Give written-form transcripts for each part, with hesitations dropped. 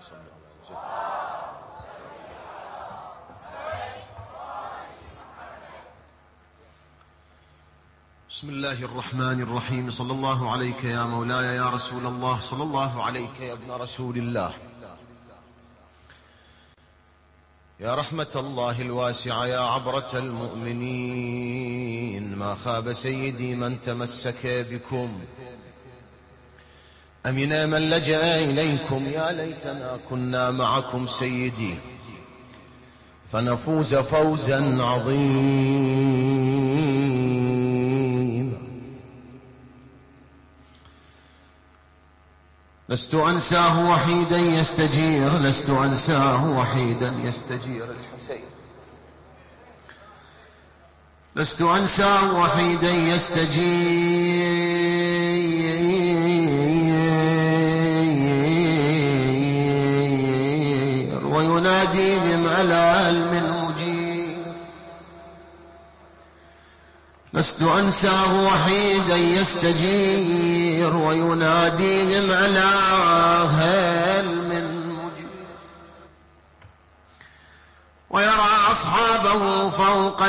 صل على وسلم. بسم الله الرحمن الرحيم. صلى الله عليك يا مولاي يا رسول الله، صلى الله عليك يا ابن رسول الله، يا رحمة الله الواسعة، يا عبرة المؤمنين. ما خاب سيدي من تمسك بكم، أمن من لجأ إليكم. يا ليتنا كنا معكم سيدي فنفوز فوزا عظيما. لست أنساه وحيدا يستجير، لست أنساه وحيدا يستجير الحسين، لست أنساه وحيدا يستجير وينادي بملال من مجير. لست أنساه وحيدا يستجير وينادي بملال من مجير، ويرى أصحابه فوق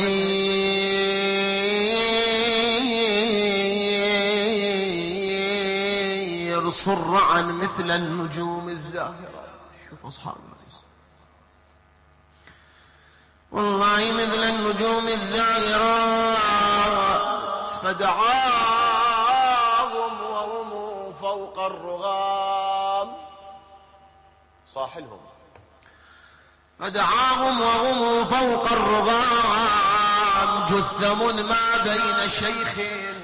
الهجير صرعا مثل النجوم الزاهرات. شوف أصحابه والله مثل النجوم الزاهرات، فدعاهم وهم فوق الرغام. صاحلهم فدعاهم وهم فوق الرغام، جثم ما بين شيخ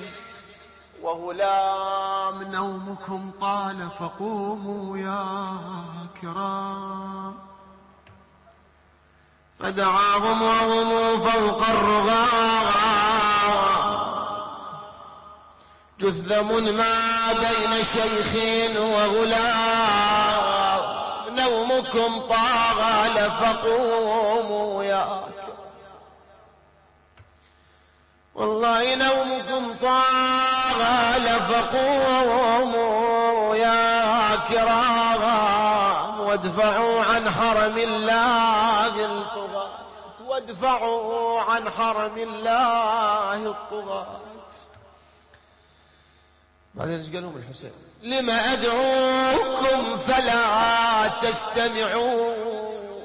وغلام. نومكم طال فقوموا يا كرام. فدعاهم وهم فوق الرغام، جثم ما بين شيخ وغلام. نومكم طال فقوموا يا والله نومكم طال فقوموا يا كرام، وادفعوا عن حرم الله الطغاة، وادفعوا عن حرم الله الطغاة. بعدين ايش قالوا الحسين؟ لما أدعوكم فلا تستمعون،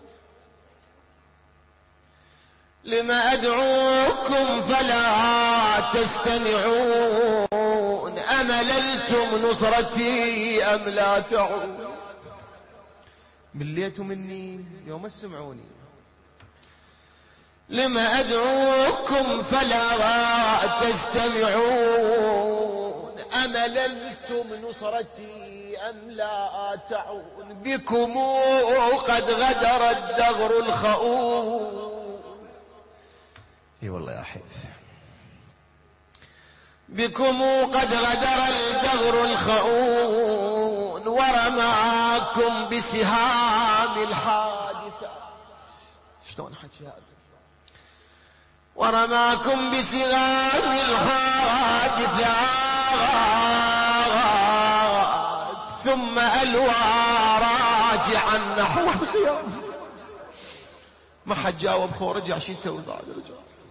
لما أدعوكم فلا تستمعون. أمللتم نصرتي أم لا تعون. مليتوا مني يوم تسمعوني. لما أدعوكم فلا تستمعون. أمللتم نصرتي أم لا تعون. بكم قد غدر الدغر الخؤون. اي والله يا حيف. بكم قد غدر الدغر الخؤون، ورماكم بسهام الحادثات. شلون حكي هذا؟ ورماكم بسهام الحادثات، ثم ألوى راجعا نحو الخيام. ما حد جاوب خو رجع شو يسوي بعد رجع.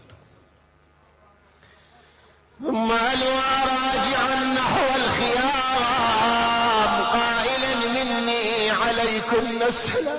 ثم ألوى راجعا نحو الخيام قائلا مني عليكم السلام.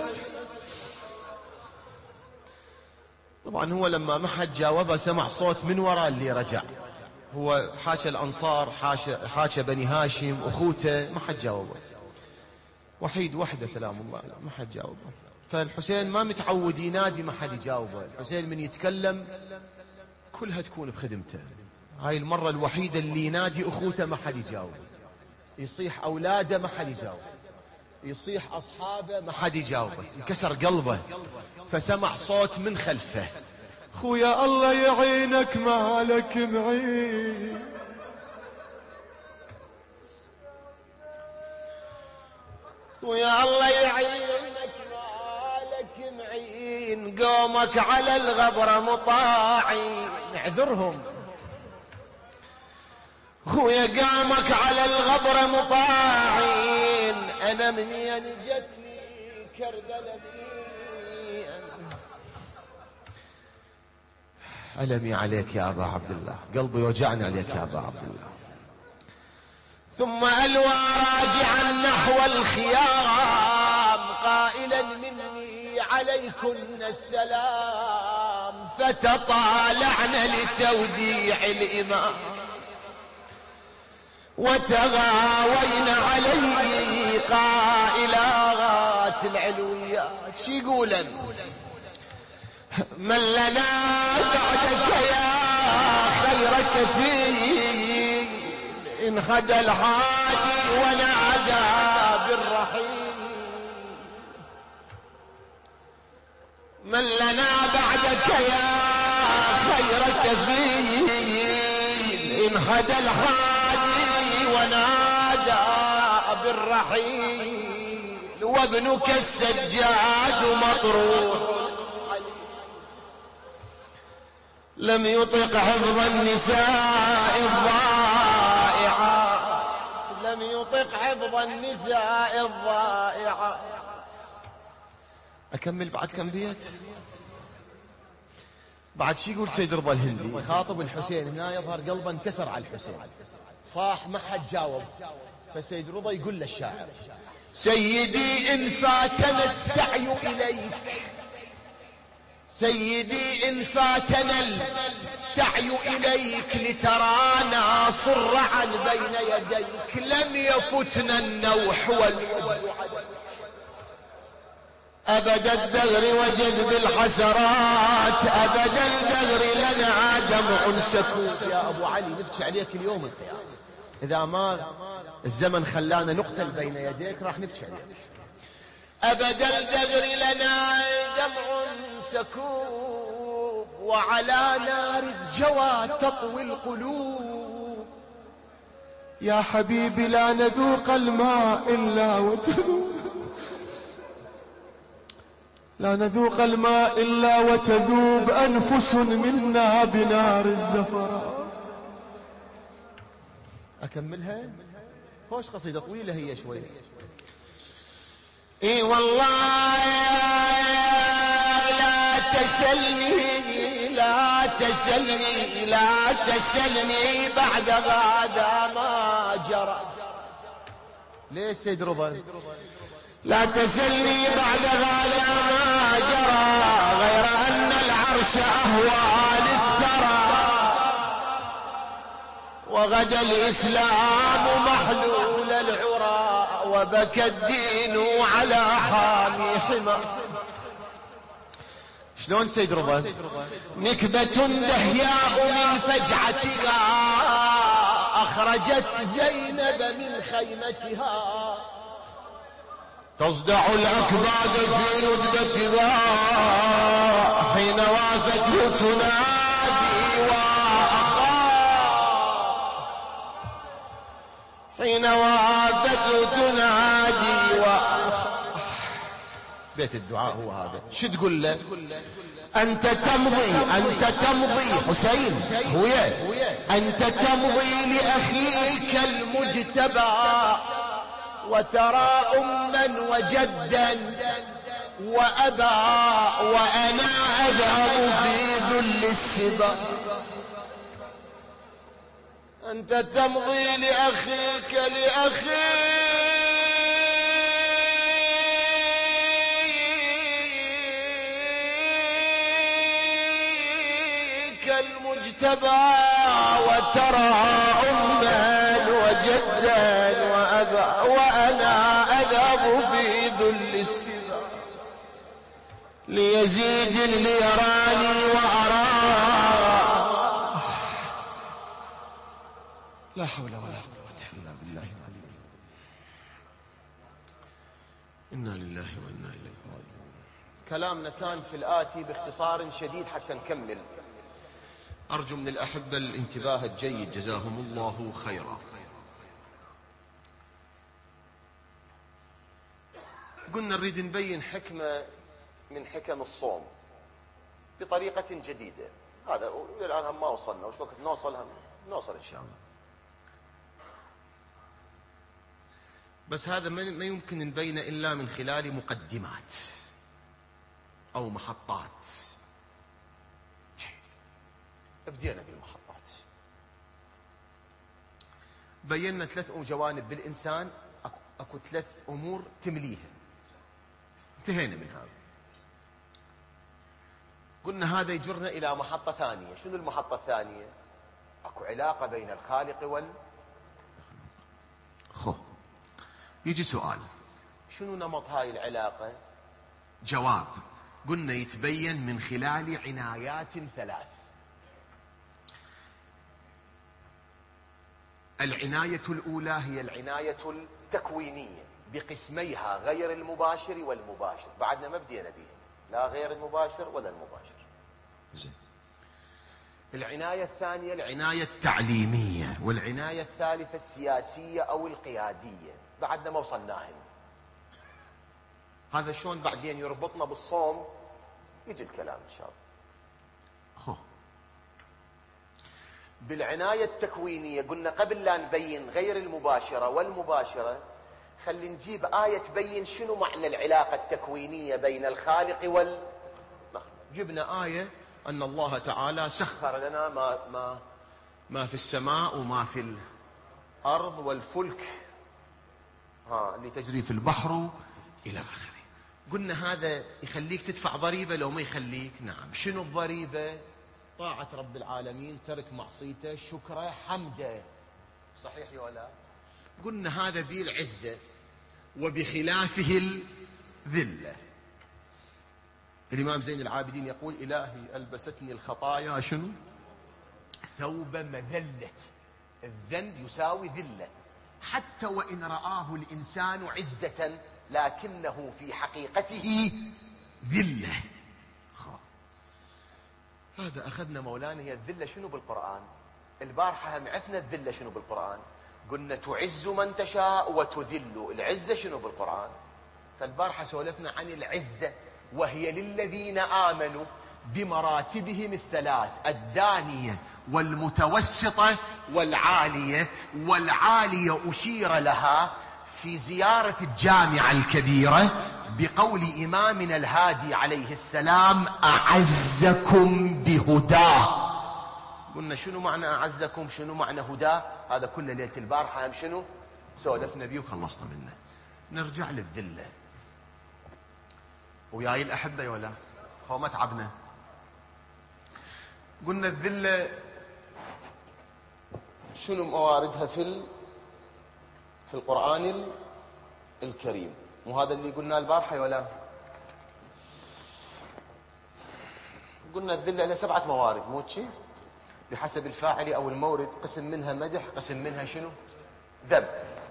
طبعا هو لما ما حد جاوبه سمع صوت من وراء اللي رجع. هو حاشا الأنصار، حاشا بني هاشم، أخوته، ما حد جاوبه. وحيد وحده سلام الله ما حد جاوبه. فالحسين ما متعود ينادي ما حد يجاوبه. الحسين من يتكلم كلها تكون بخدمته. هاي المرة الوحيدة اللي ينادي أخوته ما حد يجاوب، يصيح أولاده ما حد يجاوب، يصيح أصحابه ما حد يجاوبه. انكسر قلبه فسمع صوت من خلفه: خويا الله يعينك مالك معين. ويا الله يعينك مالك معين، قومك على الغبرة مطاعين. اعذرهم خويا، قامك على الغبرة مطاعين، أنا منين جتني كربلاء ألمي عليك يا أبا عبد الله، قلبي وجعني عليك يا أبا عبد الله. ثم ألوى راجعا نحو الخيام قائلا مني عليكن السلام، فتطالعن لتوديع الإمام وتغاوين علي قائلات العلويات. شي يقولن؟ من لنا بعدك يا خير كفيل، انخدى الحادي ونادى بالرحيل. من لنا بعدك يا خير كفيل، انخدى الحادي ونادى بالرحيل. وابنك السجاد مطروح لم يطق حفظ النساء الضائعات، لم يطق حفظ النساء الضائعات. أكمل بعد كم بيت؟ بعد شي يقول سيد رضا الهندي يخاطب الحسين هنا، يظهر قلبه انكسر على الحسين، صاح ما حد جاوب. فسيد رضا يقول للشاعر: سيدي إن فاتنا السعي إليك، سيدي إن فاتنا السعي إليك لترانا صرعا بين يديك، لم يفتنا النوح والوجد عليك. أبد الدهر وجد بالحسرات، أبد الدهر لنا دمع سكوت. يا أبو علي نبكي عليك اليوم القيامة، إذا ما الزمن خلانا نقتل بين يديك راح نبكي عليك. أبد الدهر لنا دمع سكوب، وعلى نار الجوى تطوي القلوب. يا حبيبي لا نذوق الماء إلا وتذوب، لا نذوق الماء إلا وتذوب أنفس منا بنار الزفرات. أكملها؟ خوش قصيدة طويلة هي شوي. اي والله لا تسلني، لا تسلني، لا تسلني بعد غدا ما جرى. ليه سيد رضا؟ لا تسلني بعد غدا ما جرى، غير أن العرش أهوى للثرى، وغدا الإسلام محلول العرى، وبكى الدين على حامي حمى. شلون سيد رضا؟ نكبة دهياء من فجعتها أخرجت زينب من خيمتها، تصدع الأكباد في ندبتها حين وافته تنادي حين وافته تنادي بيت الدعاء هو هذا. شو تقول له؟ أنت تمضي، أنت تمضي حسين خويا، أنت تمضي لأخيك المجتبى، وترى أما وجدا وأبا، وأنا أذهب في ذل السبا. أنت تمضي لأخيك المجتبى، وترى أما وجدا وأبا، وأنا أذهب في ذل السبا ليزيد ليراني وأراه. لا حول ولا قوة إلا بالله العلي. إنا لله وإنا إليه راجعون. كلامنا كان في الآتي باختصار شديد حتى نكمل. أرجو من الأحبة الانتباه الجيد جزاهم الله خيرا. قلنا نريد نبين حكمة من حكم الصوم بطريقة جديدة. هذا الآن هم ما وصلنا، وش وقت نوصل إن شاء الله. بس هذا ما يمكن نبينه إلا من خلال مقدمات أو محطات. بدينا بالمحطات، بينا 3 جوانب بالإنسان، أكو 3 أمور تمليها، انتهينا من هذا. قلنا هذا يجرنا إلى محطة ثانية. شنو المحطة الثانية؟ أكو علاقة بين الخالق يجي سؤال، شنو نمط هاي العلاقة؟ جواب، قلنا يتبين من خلال عنايات 3. العناية الأولى هي العناية التكوينية بقسميها غير المباشر والمباشر، بعدنا ما بدينا بيه، لا غير المباشر ولا المباشر. زين. العناية الثانية العناية التعليمية، والعناية الثالثة السياسية أو القيادية، بعدنا ما وصلناهن. هذا شلون بعدين يربطنا بالصوم؟ يجي الكلام إن شاء الله. بالعناية التكوينية قلنا قبل لا نبين غير المباشرة والمباشرة، خلي نجيب آية تبين شنو معنى العلاقة التكوينية بين الخالق والمخلوق. جبنا آية أن الله تعالى سخر لنا ما في السماء وما في الأرض والفلك اللي تجري في البحر إلى آخره. قلنا هذا يخليك تدفع ضريبة لو ما يخليك؟ نعم. شنو الضريبة؟ طاعة رب العالمين، ترك معصيته، شكره، حمده. صحيح ولا؟ قلنا هذا ذي العزة وبخلافه الذلة. الإمام زين العابدين يقول: إلهي ألبستني الخطايا شنو؟ ثوب مذلة. الذنب يساوي ذلة، حتى وإن رآه الإنسان عزة لكنه في حقيقته ذلة. هذا أخذنا مولانا. هي الذلة شنو بالقرآن؟ البارحة هم عرفنا الذلة شنو بالقرآن، قلنا تعز من تشاء وتذل. العزة شنو بالقرآن؟ فالبارحة سولفنا عن العزة، وهي للذين آمنوا بمراتبهم 3: الدانية والمتوسطة والعالية. والعالية أشير لها في زيارة الجامعة الكبيرة بقول إمامنا الهادي عليه السلام: أعزكم بهداه. قلنا شنو معنى أعزكم، شنو معنى هداه؟ هذا كل ليلة البارحة هم شنو سولفنا بيه وخلصنا منه. نرجع للذلة وياي الأحبة ولا خو ما تعبنا. قلنا الذلة شنو مواردها في القرآن الكريم، وهذا اللي قلنا البارحة ولا؟ قلنا الذلة لها 7 موارد، مو شي؟ بحسب الفاعل أو المورد، قسم منها مدح، قسم منها شنو؟ ذم.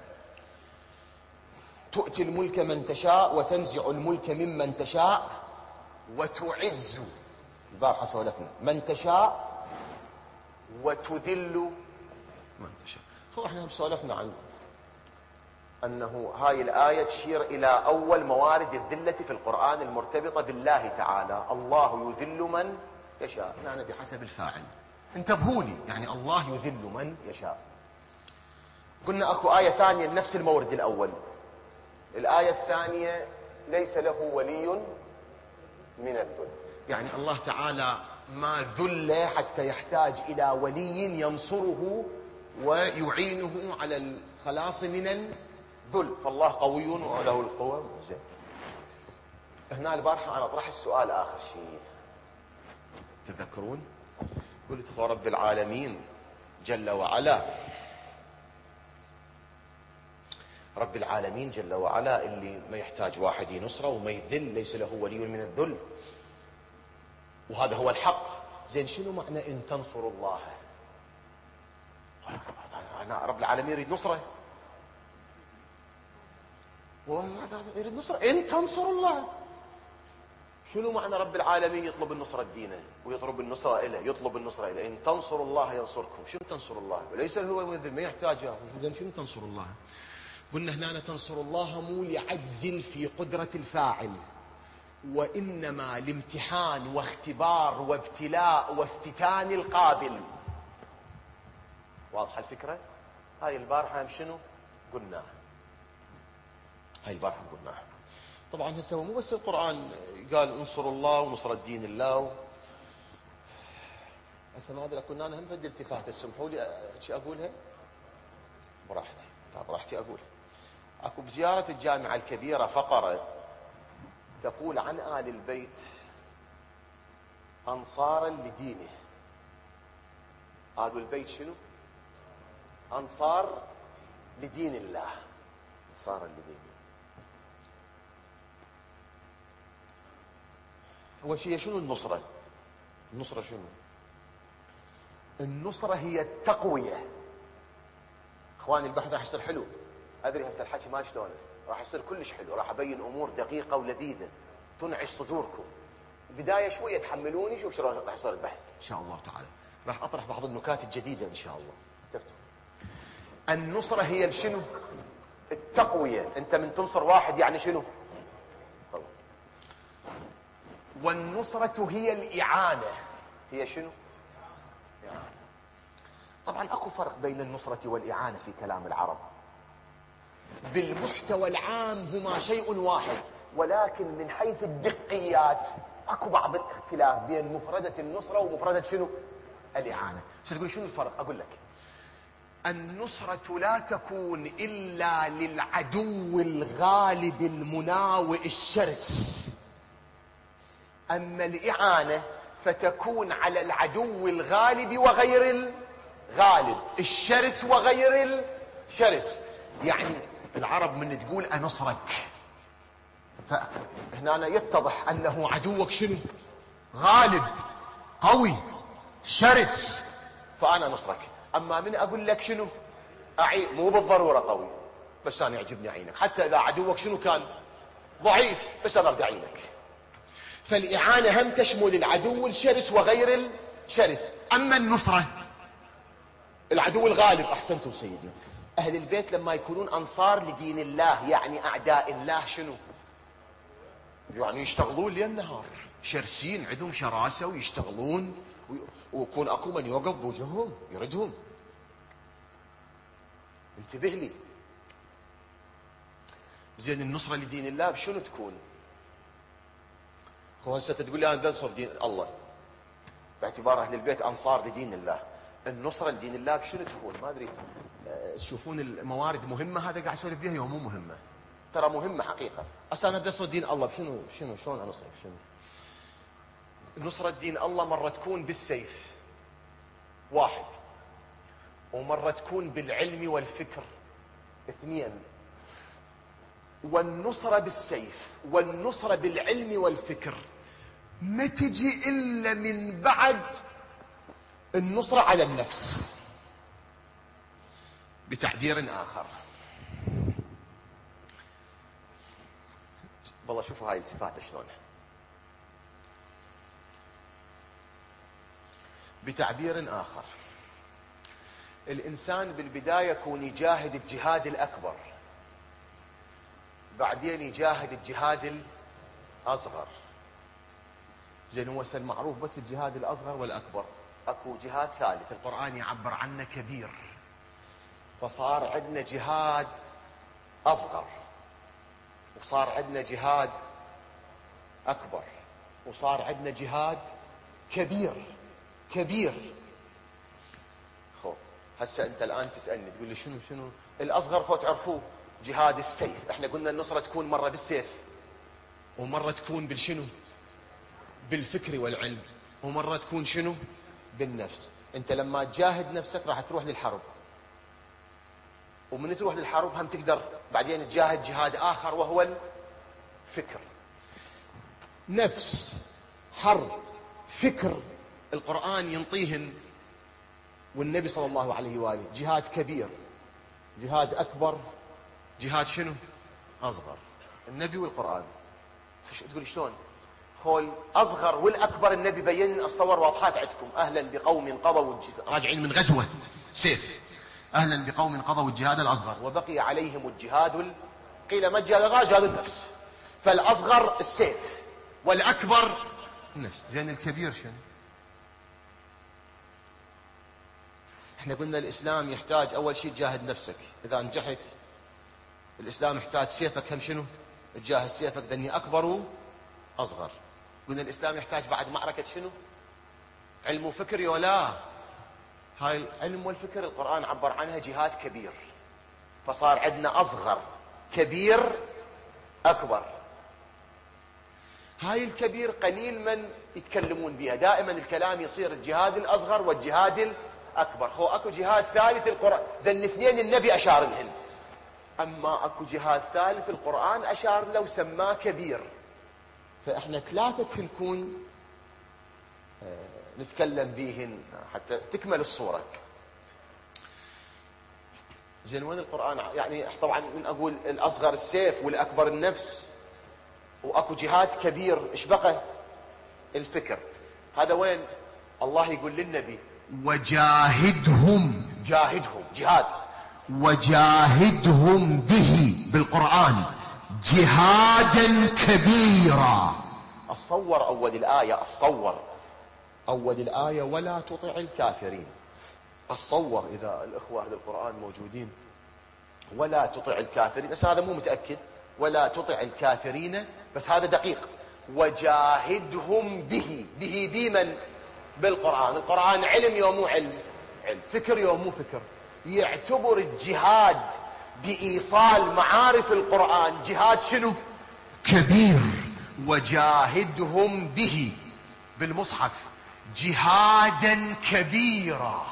تؤتي الملك من تشاء وتنزع الملك ممن تشاء وتعز، البارحة سولفنا، من تشاء، وتذل من تشاء. هو احنا سولفنا عن أنه هاي الآية تشير إلى أول موارد الذلة في القرآن المرتبطة بالله تعالى. الله يذل من يشاء، يعني بحسب الفاعل. انتبهوا لي، يعني الله يذل من يشاء. قلنا أكو آية ثانية نفس المورد الأول. الآية الثانية: ليس له ولي من الذل. يعني الله تعالى ما ذل حتى يحتاج إلى ولي ينصره ويعينه على الخلاص من الذل، فالله قوي وله القوة. زين. هنا البارحة أنا طرح السؤال آخر شيء، تذكرون؟ قلت: خو رب العالمين جل وعلا، رب العالمين جل وعلا اللي ما يحتاج واحد ينصره وما يذل، ليس له ولي من الذل، وهذا هو الحق. زين، شنو معنى إن تنصروا الله؟ أنا رب العالمين يريد نصره، يريد نصره. إن تنصروا الله، شنو معنى رب العالمين يطلب النصرة دينه ويطلب النصرة إله، يطلب النصرة إله؟ إن تنصروا الله ينصركم. شنو تنصروا الله؟ وليس هو من الذل، ما يحتاج. إذن شنو تنصروا الله؟ قلنا هنا تنصروا الله مو لعجز في قدرة الفاعل، وإنما لامتحان واختبار وابتلاء وافتتان القابل. واضحة الفكرة؟ هاي البارحة شنو قلنا؟ هاي البارحة قلناها. طبعا هسه مو بس القرآن قال انصروا الله ونصر الدين الله. هسه ما ادري قلنا انا هم فد التفاته، تسمحوا لي اقولها براحتي؟ لا براحتي اقولها. اكو بزيارة الجامعة الكبيرة فقرة تقول عن آل البيت أنصارا لدينه. آل البيت شنو؟ أنصار لدين الله، أنصارا لدينه. أول شيء شنو النصرة؟ النصرة شنو؟ النصرة هي التقوية. اخواني البحث راح يصير حلو، ادري هسه الحكي ما شلونه، راح يصير كلش حلو، راح ابين امور دقيقة ولذيذة تنعش صدوركم. بداية شوية تحملوني، شوف شلون راح يصير البحث ان شاء الله تعالى. راح اطرح بعض النكات الجديدة ان شاء الله. تفتوا. النصرة هي شنو؟ التقوية. انت من تنصر واحد يعني شنو؟ والنصرة هي الإعانة. هي شنو؟ إعانة. طبعا اكو فرق بين النصرة والإعانة في كلام العرب. بالمحتوى العام هما شيء واحد، ولكن من حيث الدقيات اكو بعض الاختلاف بين مفردة النصرة ومفردة شنو؟ الإعانة. ستقول شنو الفرق؟ اقول لك. النصرة لا تكون الا للعدو الغالب المناوئ الشرس، اما الإعانة فتكون على العدو الغالب وغير الغالب، الشرس وغير الشرس. يعني العرب من تقول انصرك، فهنا يتضح انه عدوك شنو؟ غالب، قوي، شرس، فانا نصرك. اما من اقول لك شنو؟ اعين، مو بالضروره قوي، بس انا يعجبني عينك، حتى اذا عدوك شنو كان؟ ضعيف، بس انا اريد عينك. فالاعانه هم تشمل العدو الشرس وغير الشرس. اما النصره العدو الغالب. احسنتم سيدي. اهل البيت لما يكونون انصار لدين الله يعني اعداء الله شنو؟ يعني يشتغلون ليل نهار، شرسين، عندهم شراسه ويشتغلون، ويكون اكو من يوقف بوجههم يردهم. انتبه لي. زين النصره لدين الله بشنو تكون؟ هو هسه تقول لي انا بنصر دين الله باعتبار اهل البيت انصار لدين الله. النصره لدين الله بشنو تكون؟ ما ادري تشوفون الموارد مهمه هذا قاعد اسولف فيها يوم مو مهمه؟ ترى مهمه حقيقه. اصلا انا بدي انصر دين الله بشنو شلون انصرك؟ شنو نصره دين الله؟ مره تكون بالسيف واحد، ومره تكون بالعلم والفكر اثنين. والنصره بالسيف والنصره بالعلم والفكر ما تجي الا من بعد النصره على النفس. بتعبير آخر، والله شوفوا هاي التفاتة شلون. بتعبير آخر، الإنسان بالبداية يكون يجاهد الجهاد الأكبر، بعدين يجاهد الجهاد الأصغر. زين هو المعروف بس الجهاد الأصغر والأكبر، أكو جهاد ثالث القرآن يعبر عنه كبير. فصار عندنا جهاد أصغر، وصار عندنا جهاد أكبر، وصار عندنا جهاد كبير. خو هسه أنت الآن تسألني تقول لي شنو الأصغر؟ خو تعرفوه جهاد السيف. احنا قلنا النصرة تكون مرة بالسيف، ومرة تكون بالشنو؟ بالفكر والعلم، ومرة تكون شنو؟ بالنفس. انت لما تجاهد نفسك راح تروح للحرب، ومن تروح للحرب هم تقدر بعدين تجاهد جهاد آخر وهو الفكر. نفس، حرب، فكر، القرآن ينطيهن، والنبي صلى الله عليه وآله. جهاد كبير، جهاد أكبر، جهاد شنو؟ أصغر. النبي والقرآن. تقول شلون؟ خول أصغر والأكبر النبي بين الصور واضحات عندكم. أهلا بقوم قضوا راجعين من غزوة سيف، أهلا بقوم قضوا الجهاد الأصغر وبقي عليهم الجهاد قيل ما الجهاد؟ جهاد النفس. فالأصغر السيف والأكبر النفس. زين الكبير شنو؟ احنا قلنا الإسلام يحتاج أول شيء تجاهد نفسك، إذا نجحت الإسلام يحتاج سيفك هم شنو؟ تجاهز سيفك ذني أكبر وأصغر. قلنا الإسلام يحتاج بعد معركة شنو؟ علم وفكر ولا؟ هاي العلم والفكر القرآن عبر عنها جهاد كبير، فصار عندنا أصغر كبير أكبر. هاي الكبير قليل من يتكلمون بها، دائما الكلام يصير الجهاد الأصغر والجهاد الأكبر. هو أكو جهاد ثالث القرآن ذن اثنين النبي أشار لهن، أما أكو جهاد ثالث القرآن أشار له وسماه كبير. فإحنا ثلاثة نكون نتكلم بيهن حتى تكمل الصورة. زين وين القرآن؟ يعني طبعا من أقول الأصغر السيف والأكبر النفس، وأكو جهاد كبير، إيش بقى؟ الفكر. هذا وين الله يقول للنبي وجاهدهم، جاهدهم جهاد، وجاهدهم به بالقرآن جهادا كبيرا. الصور أول الآية، الصور أول الآية ولا تطع الكافرين. الصور إذا الإخوة أهل القرآن موجودين، ولا تطع الكافرين، بس هذا مو متأكد، ولا تطع الكافرين بس هذا دقيق. وجاهدهم به، به بمن؟ بالقرآن. القرآن علم يوم مو علم، علم فكر يوم مو فكر. يعتبر الجهاد بإيصال معارف القرآن جهاد شنو؟ كبير. وجاهدهم به بالمصحف جهادا كبيرا.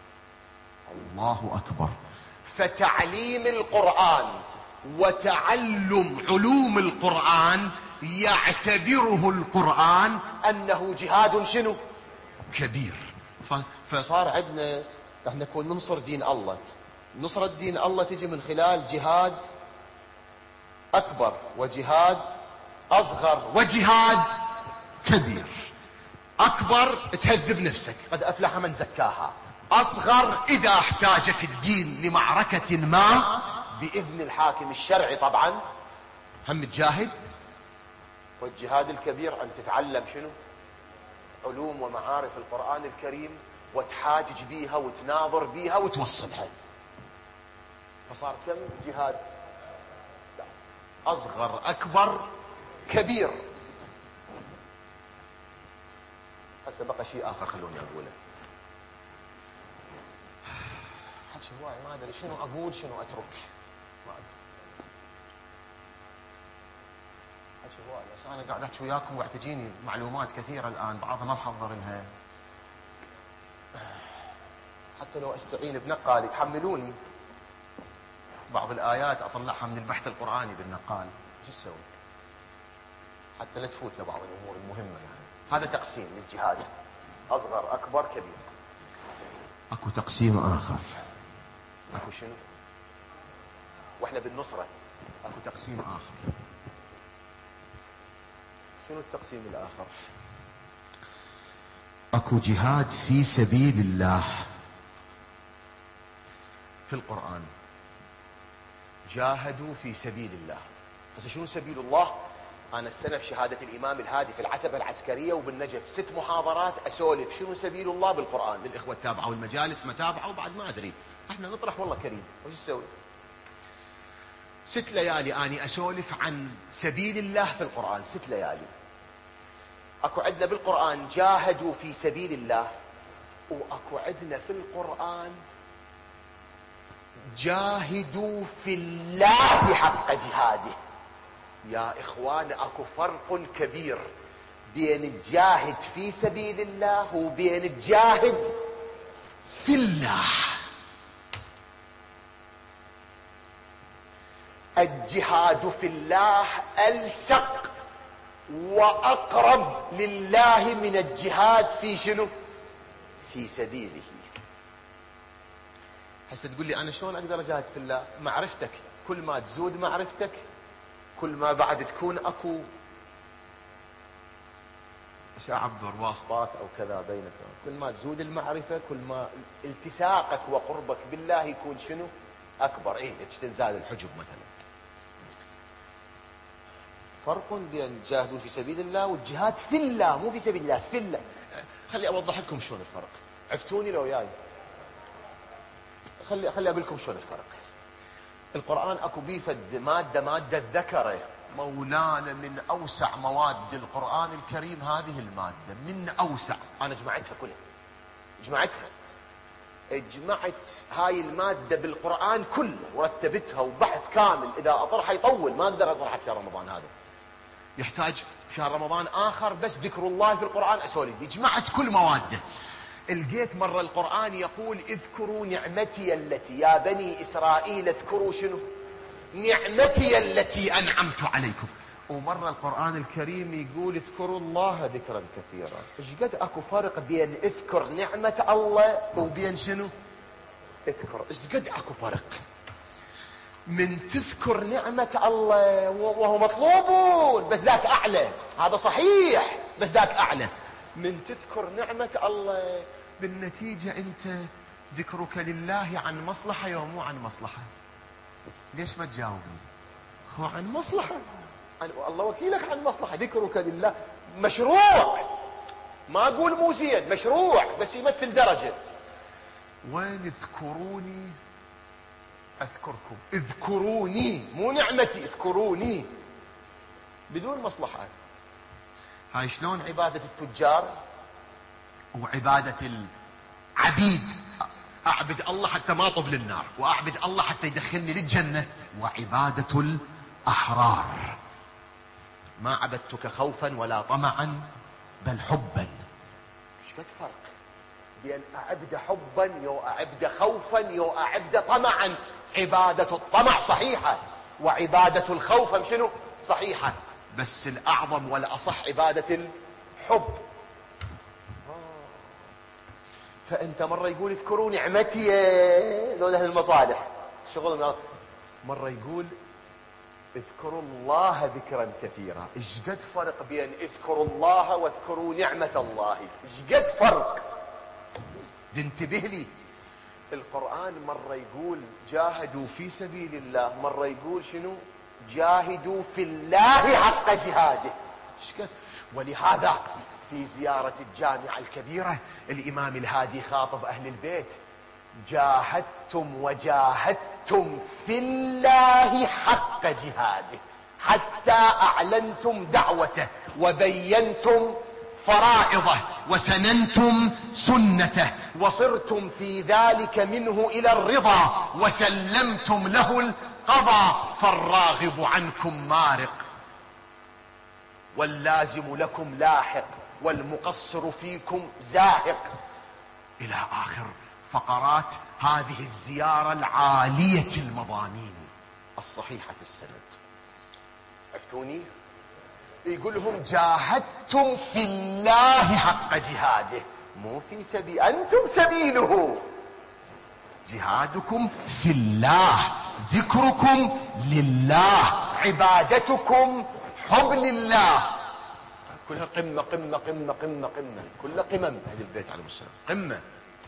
الله أكبر. فتعليم القرآن وتعلم علوم القرآن يعتبره القرآن أنه جهاد شنو؟ كبير. فصار عندنا احنا نكون ننصر دين الله. نصرة دين الله تجي من خلال جهاد أكبر وجهاد أصغر وجهاد كبير. أكبر تهذب نفسك، قد أفلح من زكاها. أصغر إذا احتاجك الدين لمعركة ما بإذن الحاكم الشرعي طبعا هم تجاهد. والجهاد الكبير أن تتعلم شنو؟ علوم ومعارف القرآن الكريم وتحاجج بيها وتناظر بيها وتوصلها. فصار كم جهاد؟ أصغر أكبر كبير. هسه بقى شيء آخر خلوني أقوله. حكي هواي ما أدري شنو أقول شنو أترك، ما أدري. حكي هواي بس أنا قاعد أحكي وياكم وقاعد تجيني معلومات كثيرة الآن بعضها ما محضر لها. حتى لو أستعين بنقال يتحملوني بعض الآيات أطلعها من البحث القرآني بالنقال، شو تسوي؟ حتى لا تفوتنا بعض الأمور المهمة يعني. هذا تقسيم للجهاد، أصغر أكبر كبير. أكو تقسيم آخر. أكو شنو؟ وإحنا بالنصرة أكو تقسيم آخر. شنو التقسيم الآخر؟ أكو جهاد في سبيل الله في القرآن. جاهدوا في سبيل الله. بس شنو سبيل الله؟ أنا السنة بشهادة الإمام الهادي في العتبة العسكرية وبالنجف 6 محاضرات أسولف شنو سبيل الله بالقرآن. للإخوة تابعوا المجالس ما تابعوا بعد ما أدري، احنا نطرح والله كريم. وش نسوي؟ 6 ليالي أني أسولف عن سبيل الله في القرآن. 6 ليالي. أكو عندنا بالقرآن جاهدوا في سبيل الله، وأكو عندنا في القرآن جاهدوا في الله حق جهاده. يا إخوان أكو فرق كبير بين الجاهد في سبيل الله وبين الجاهد في الله. الجهاد في الله ألصق وأقرب لله من الجهاد في شنو؟ في سبيله. هسه تقول لي أنا شلون أقدر أجاهد في الله؟ معرفتك، كل ما تزود معرفتك كل ما بعد تكون أكو ايش أعبر واسطات أو كذا بينك. كل ما تزود المعرفة كل ما التصاقك وقربك بالله يكون شنو؟ أكبر. إيه تنزال الحجب مثلا. فرق بين جاهدوا في سبيل الله والجهاد في الله، مو في سبيل الله، في الله. خلي أوضح لكم شلون الفرق. عفتوني لو جاي. خلي أقول لكم شلون الفرق. القرآن اكو بيه فد مادة الذكرة. مولانا من اوسع مواد القرآن الكريم هذه المادة، من اوسع. انا جمعتها كلها، جمعت هاي المادة بالقرآن كله ورتبتها وبحث كامل. اذا اطرحها يطول، ما اقدر اطرحها في شهر رمضان هذا، يحتاج شهر رمضان اخر بس ذكر الله في القرآن اسولف. جمعت كل مواده. لقيت مرة القرآن يقول اذكروا نعمتي التي، يا بني اسرائيل اذكروا شنو؟ نعمتي التي انعمت عليكم. ومرة القرآن الكريم يقول اذكروا الله ذكرا كثيرا. ايش قد اكو فرق بين اذكر نعمة الله وبين شنو؟ اذكر. ايش قد اكو فرق من تذكر نعمة الله وهو مطلوب بس ذاك اعلى، هذا صحيح بس ذاك اعلى، من تذكر نعمة الله بالنتيجة انت ذكرك لله عن مصلحة يوم مو عن مصلحة. ليش ما تجاوبني؟ هو عن مصلحة، الله وكيلك عن مصلحة. ذكرك لله مشروع، ما اقول مو زين، مشروع بس يمثل درجة. وين اذكروني اذكركم، اذكروني مو نعمتي، اذكروني بدون مصلحة. هاي شلون عبادة التجار وعبادة العبيد؟ اعبد الله حتى ما اطب للنار، واعبد الله حتى يدخلني للجنة. وعبادة الاحرار ما عبدتك خوفا ولا طمعا بل حبا. ايش قد فرق بين اعبد حبا يو اعبد خوفا يو اعبد طمعا. عبادة الطمع صحيحة وعبادة الخوف شنو صحيحة، بس الاعظم والاصح عبادة الحب. فانت مرة يقول اذكروا نعمتي دول اهل المصالح شغل، مرة يقول اذكروا الله ذكرا كثيرا. ايش قد فرق بين اذكروا الله واذكروا نعمة الله، ايش قد فرق. انتبه لي، القرآن مرة يقول جاهدوا في سبيل الله، مرة يقول شنو؟ جاهدوا في الله حق جهاده. ايش قد. ولهذا في زيارة الجامعة الكبيرة الامام الهادي خاطب اهل البيت: جاهدتم وجاهدتم في الله حق جهاده حتى اعلنتم دعوته وبينتم فرائضه وسننتم سنته وصرتم في ذلك منه الى الرضا وسلمتم له القضاء، فالراغب عنكم مارق واللازم لكم لاحق والمقصر فيكم زاهق، الى اخر فقرات هذه الزيارة العالية المضامين الصحيحة السند. عرفتوني؟ يقول لهم جاهدتم في الله حق جهاده، مو في سبيل، انتم سبيله. جهادكم في الله، ذكركم لله، عبادتكم حب لله. كلها قمة قمة قمة قمة قمة، كلها قمم اهل البيت عليهم السلام، قمة.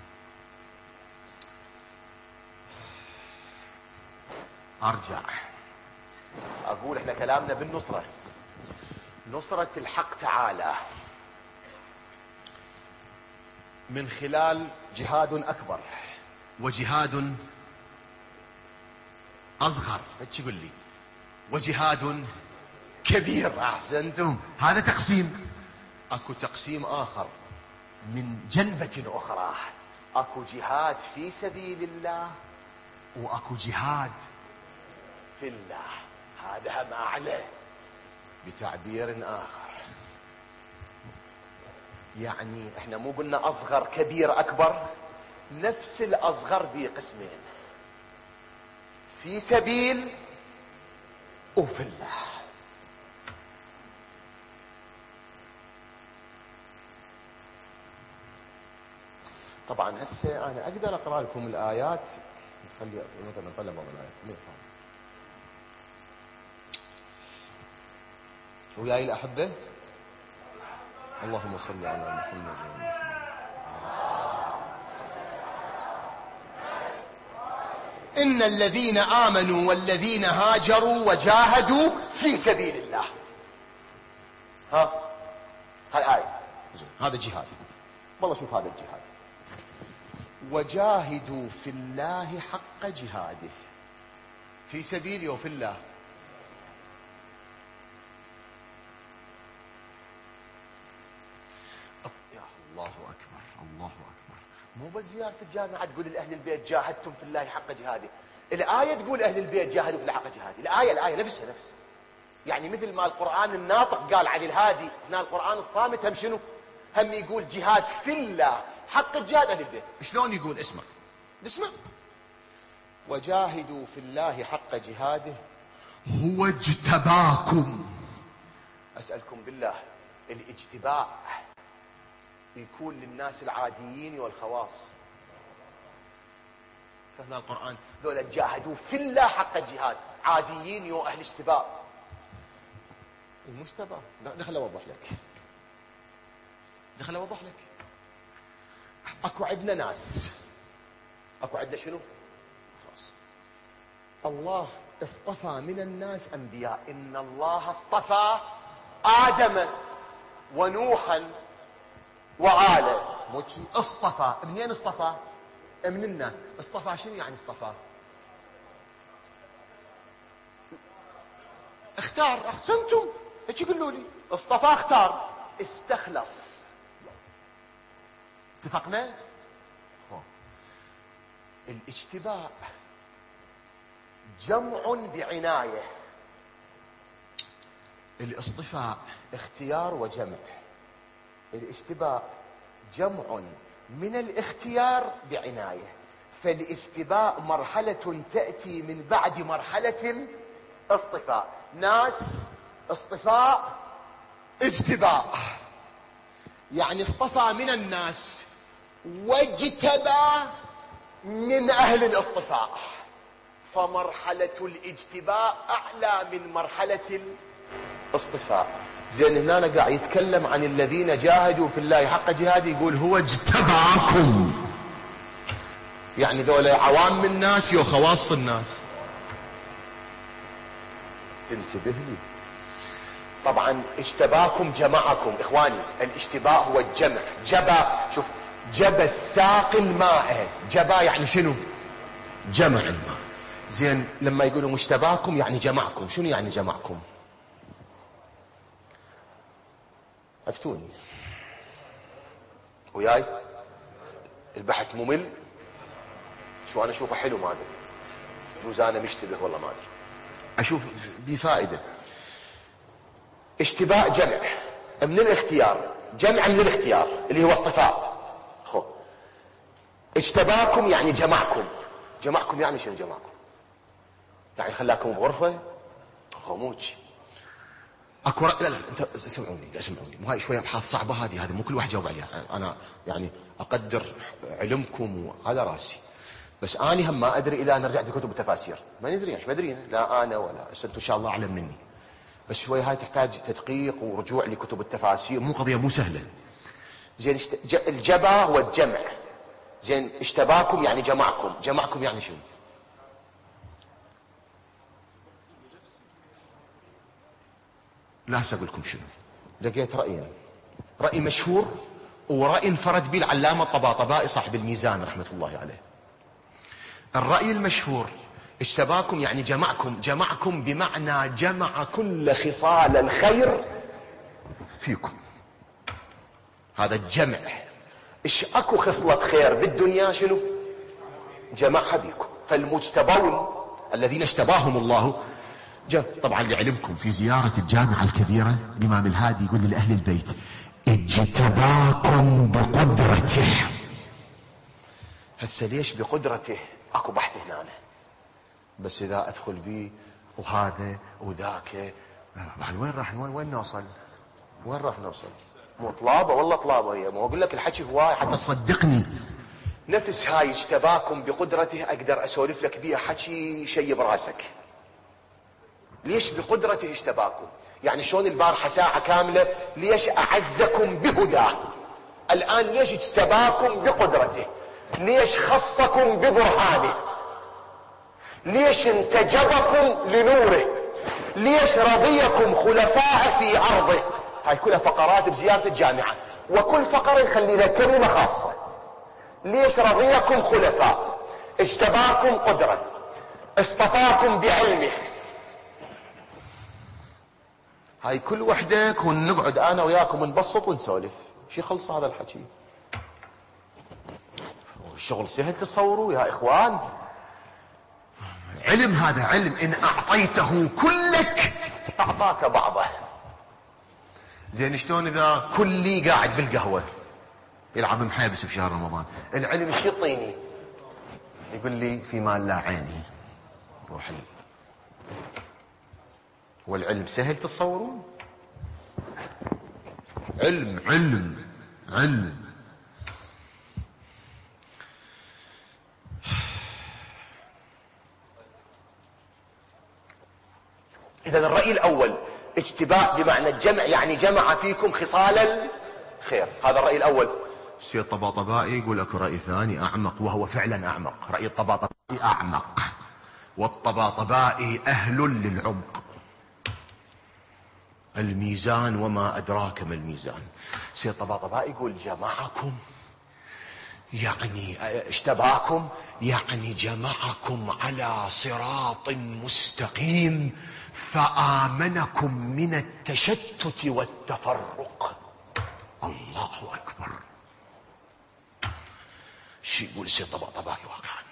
ارجع اقول احنا كلامنا بالنصرة، نصرة الحق تعالى من خلال جهاد اكبر وجهاد اصغر، ايش يقول لي؟ وجهاد كبير. احسنتم، هذا تقسيم. اكو تقسيم اخر من جنبة اخرى، اكو جهاد في سبيل الله واكو جهاد في الله، هذا هم اعلى بتعبير اخر. يعني احنا مو قلنا اصغر كبير اكبر؟ نفس الاصغر ذي قسمين، في سبيل وفي الله. طبعا هسه انا اقدر اقرا لكم الايات، نخلي مثلا نطلع بعض الايات. وياي الأحبة، اللهم صل على محمد. إن الذين آمنوا والذين هاجروا وجاهدوا في سبيل الله، هاي آية، هذا جهاد. والله شوف هذا الجهاد: وجاهدوا في الله حق جهاده في سبيلي وفي الله. يا الله أكبر، الله أكبر. مو بس زيارة الجامعة تقول لأهل البيت جاهدتم في الله حق جهاده، الآية تقول أهل البيت جاهدوا في الله حق جهاده، الآية نفسها. يعني مثل ما القرآن الناطق قال عن الهادي، هنا القرآن الصامت هم شنو؟ هم يقول جهاد في الله حق الجهاد أهل البيت. شلون يقول؟ اسمع. وجاهدوا في الله حق جهاده هو اجتباكم. أسألكم بالله، الاجتباء يكون للناس العاديين والخواص؟ فهنا القرآن ذولا جاهدوا في الله حق الجهاد، عاديين يو أهل اشتباء المجتبى. دخل أوضح لك. أكو عندنا ناس، أكو عندنا شنو؟ الله اصطفى من الناس أنبياء. إن الله اصطفى آدم ونوحا وآله. اصطفى. منين اصطفى؟ من الناس. اصطفى شنو يعني اصطفى؟ اختار. أحسنتم، هيك يقولوا لي. اصطفى، اختار، استخلص. اتفقنا؟ الاجتباء جمع بعناية، الاصطفاء اختيار وجمع. الاجتباء جمع من الاختيار بعناية. فالاجتباء مرحلة تأتي من بعد مرحلة اصطفاء. ناس اصطفاء اجتباء، يعني اصطفى من الناس واجتبى من أهل الاصطفاء. فمرحلة الاجتباء أعلى من مرحلة الاصطفاء. زين هنا قاعد يتكلم عن الذين جاهدوا في الله حق جهاده، يقول هو اجتباكم. يعني ذولا عوام الناس يو خواص الناس. انتبه لي. طبعا اجتباكم جمعكم. إخواني، الاشتباء هو الجمع. شوف، جبى الساق الماء. جبا يعني شنو؟ جمع الماء. زين لما يقولوا مجتباكم يعني جمعكم، شنو يعني جمعكم؟ افتوني وياي. البحث ممل شو؟ انا اشوفه حلو، ما ادري، جوز انا مشتبه والله ما ادري، اشوف بفائده. اشتباء جمع من الاختيار، جمع من الاختيار اللي هو اصطفاء. اجتباكم يعني جمعكم. جمعكم يعني شنو جمعكم؟ يعني خلاكم بغرفة خموج. اكو لا انت اسمعوني مو هاي شويه ابحاث صعبه هذه مو كل واحد جاوب عليها. انا يعني اقدر علمكم وعلى راسي، بس اني هم ما ادري الى ان رجعت لكتب التفاسير. ما ندري ايش، ما ادري لا انا ولا انتم ان شاء الله اعلم مني، بس شويه هاي تحتاج تدقيق ورجوع لكتب التفاسير، مو قضيه مو سهله. زين الجبا هو الجمع. زين اشتباكم يعني جمعكم. جمعكم يعني شنو؟ لا هسه اقول لكم شنو. لقيت رايين، راي مشهور ورأي انفرد به العلامة الطباطبائي صاحب الميزان رحمة الله عليه. الرأي المشهور اجتباكم يعني جمعكم. جمعكم بمعنى جمع كل خصال الخير فيكم. هذا الجمع. ايش اكو خصلة خير بالدنيا شنو؟ جمعها بيكم. فالمجتبون الذين اجتباهم الله. طبعا لعلمكم في زيارة الجامعة الكبيرة الإمام الهادي يقول لأهل البيت اجتباكم بقدرته. هسه ليش بقدرته؟ اكو بحث هنا، بس اذا ادخل بيه وهذا وذاك وين راح وين نوصل؟ وين راح نوصل؟ مو طلابه والله طلابه هي، مو اقول لك الحكي هواي حتى تصدقني. نفس هاي اجتباكم بقدرته اقدر اسولف لك بيها حكي شي براسك. ليش بقدرته اجتباكم؟ يعني شلون البارحه ساعه كامله ليش اعزكم بهداه، الان ليش اجتباكم بقدرته؟ ليش خصكم ببرهانه؟ ليش انتجبكم لنوره؟ ليش رضيكم خلفاء في عرضه؟ هاي كلها فقرات بزيارة الجامعة، وكل فقرة يخلي لها كلمة خاصة. ليش رضيكم خلفاء؟ اجتباكم قدرة، اصطفاكم بعلمه. هاي كل وحدة كون نقعد انا وياكم نبسط ونسولف شي خلص هذا الحكي. الشغل سهل تصوروا يا اخوان. علم، هذا علم ان اعطيته كلك اعطاك بعضه. زين شلون اذا كلي قاعد بالقهوة يلعب محابس بشهر رمضان، العلم ايش يعطيني؟ يقول لي في مال لا عيني روح والعلم سهل تصورون. علم علم علم. اذا الرأي الاول اجتباء بمعنى الجمع، يعني جمع فيكم خصال الخير، هذا الرأي الاول. السيد الطباطبائي يقول اكو رأي ثاني اعمق، وهو فعلا اعمق. رأي الطباطبائي اعمق، والطباطبائي اهل للعمق. الميزان وما ادراك ما الميزان. السيد الطباطبائي يقول جمعكم يعني اشتباكم، يعني جمعكم على صراط مستقيم فآمنكم من التشتت والتفرق. الله أكبر. شو يقول السيد الطباطبائي واقعا؟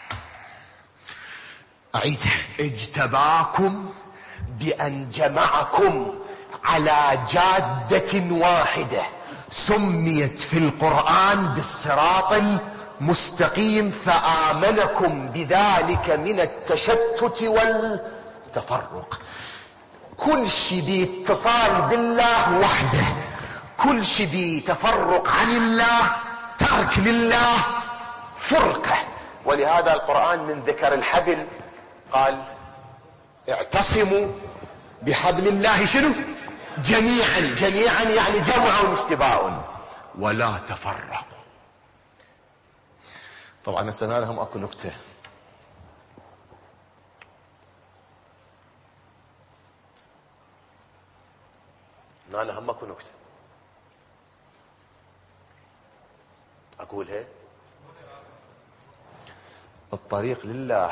أعيد، اجتباكم بأن جمعكم على جادة واحدة سميت في القرآن بالصراط المستقيم فآمنكم بذلك من التشتت والتفرق. كل شيء باتصال بالله وحده، كل شيء بتفرق عن الله، ترك لله، فرقة. ولهذا القرآن من ذكر الحبل قال اعتصموا بحبل الله شنو؟ جميعا. جميعا يعني جمع اشتباع، ولا تفرقوا. طبعا هسه هذا هم اكو نكته. انا هم اكو نكته اقولها. الطريق لله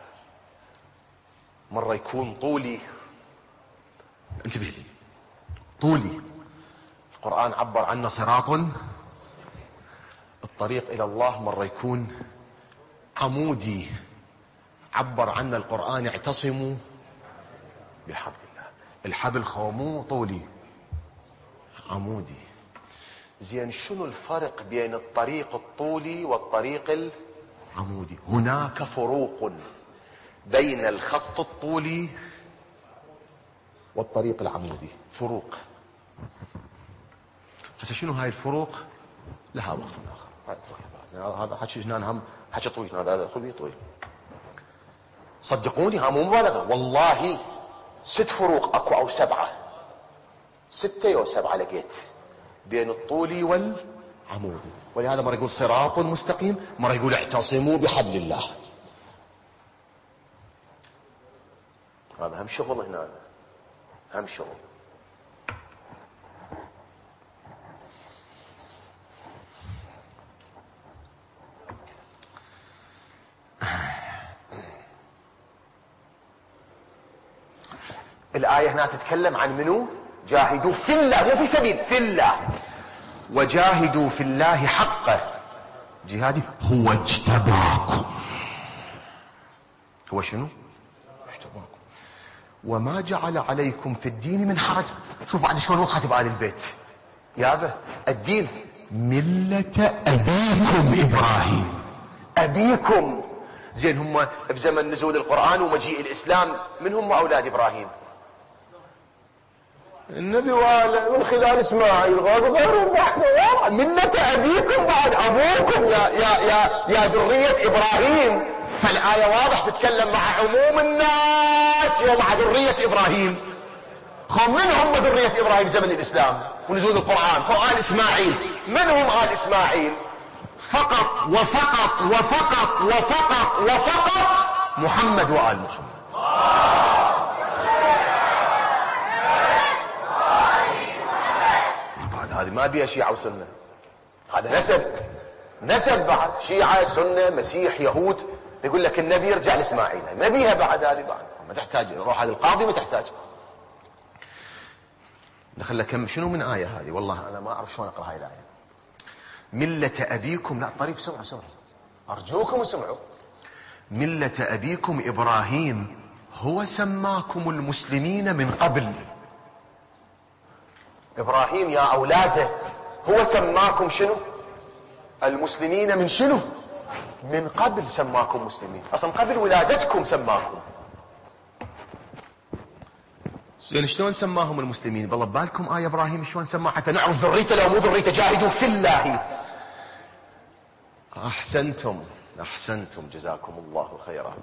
مرة يكون طولي، انتبه لي، طولي. القرآن عبر عنه صراط. الطريق إلى الله مرة يكون عمودي، عبر عنه القرآن اعتصموا بحبل الله. الحبل خوموه طولي عمودي. زين شنو الفرق بين الطريق الطولي والطريق العمودي؟ هناك فروق بين الخط الطولي والطريق العمودي، فروق. هسه شنو هاي الفروق؟ لها وقت اخر. هذا حكي هنا هم حكي طويل، هذا طويل. صدقوني ها مو مبالغه والله. 6 فروق اكو او 7، 6 أو 7 لقيت بين الطولي والعمودي. ولهذا مرة يقول صراط مستقيم، مرة يقول اعتصموا بحبل الله. هذا هم شغل هنا، هم شغل. الآية هنا تتكلم عن منو؟ جاهدوا في الله، مو في سبيل، في الله. وجاهدوا في الله حقه جهاده هو اجتباكم. هو شنو؟ اجتباكم وما جعل عليكم في الدين من حرج. شوف بعد شلون وخاتب آل البيت يابا الدين ملة أبيكم إبراهيم. أبيكم. زين هم بزمن نزول القرآن ومجيء الإسلام من هم أولاد إبراهيم؟ النبي وآله من خلال إسماعيل غيرهم ملة أبيكم، بعد أبوكم يا ذرية إبراهيم. فالآية واضح تتكلم مع عموم الناس ومع ذرية إبراهيم. من هم ذرية إبراهيم زمن الإسلام ونزول القرآن؟ قرآن إسماعيل. من هم آل إسماعيل؟ فقط وفقط وفقط وفقط وفقط محمد وآل محمد. هذه ما بيها شيعة وسنة، هذا نسب بعد. شيعة سنة مسيح يهود يقول لك النبي يرجع لإسماعيل، ما بيها بعد هذه، بعد ما تحتاج روح هذا القاضي، ما تحتاج. دخل لك كم شنو من آية هذه، والله أنا ما أعرف شلون أقرأ هاي الآية. ملة أبيكم، لا طريف، سمعوا أرجوكم اسمعوا. ملة أبيكم إبراهيم هو سماكم المسلمين من قبل. إبراهيم يا أولاده هو سماكم شنو؟ المسلمين من شنو؟ من قبل سماكم مسلمين، أصلا قبل ولادتكم سماكم. يعني شلون سماهم المسلمين؟ بالله ببالكم آية إبراهيم شلون سماه حتى نعرف ذريته لو مو ذريته؟ جاهدوا في الله. أحسنتم جزاكم الله خيرا.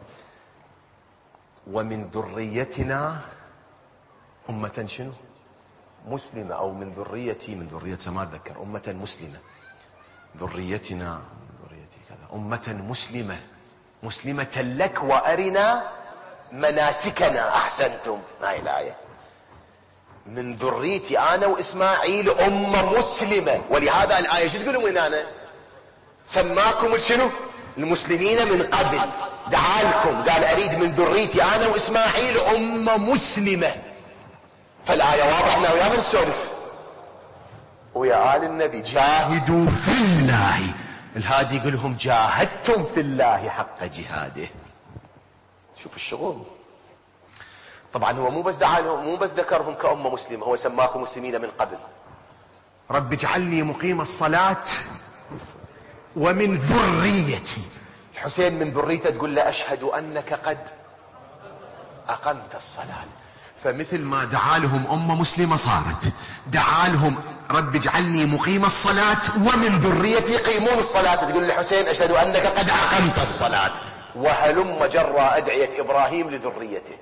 ومن ذريتنا أمة شنو؟ مسلمة، أو من ذريتي ما أتذكر، أمة مسلمة. ذريتنا كذا أمة مسلمة لك وأرنا مناسكنا. أحسنتم. هاي الآية من ذريتي أنا وإسماعيل أمة مسلمة. ولهذا الآية شو تقولون وين أنا؟ سماكم شنو؟ المسلمين من قبل، دعالكم قال أريد من ذريتي أنا وإسماعيل أمة مسلمة. فالآية واضحة ويا من نسولف ويا آل النبي. جاهدوا في الله، الهادي يقول لهم جاهدتم في الله حق جهاده. شوف الشغل. طبعا هو مو بس دعالهم، مو بس ذكرهم كأمة مسلمة، هو سماكم مسلمين من قبل. رب اجعلني مقيم الصلاة ومن ذريتي. الحسين من ذريته تقول له أشهد أنك قد أقمت الصلاة. فمثل ما دعالهم أمة مسلمة صارت، دعالهم رب اجعلني مقيم الصلاة ومن ذريتي يقيمون الصلاة. تقول للحسين أشهد أنك قد أقمت الصلاة. وهلم جرى أدعية إبراهيم لذريته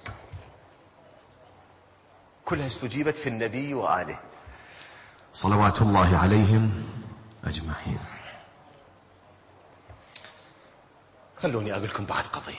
كلها استجيبت في النبي وآله صلوات الله عليهم أجمعين. خلوني أقول لكم بعد قضية.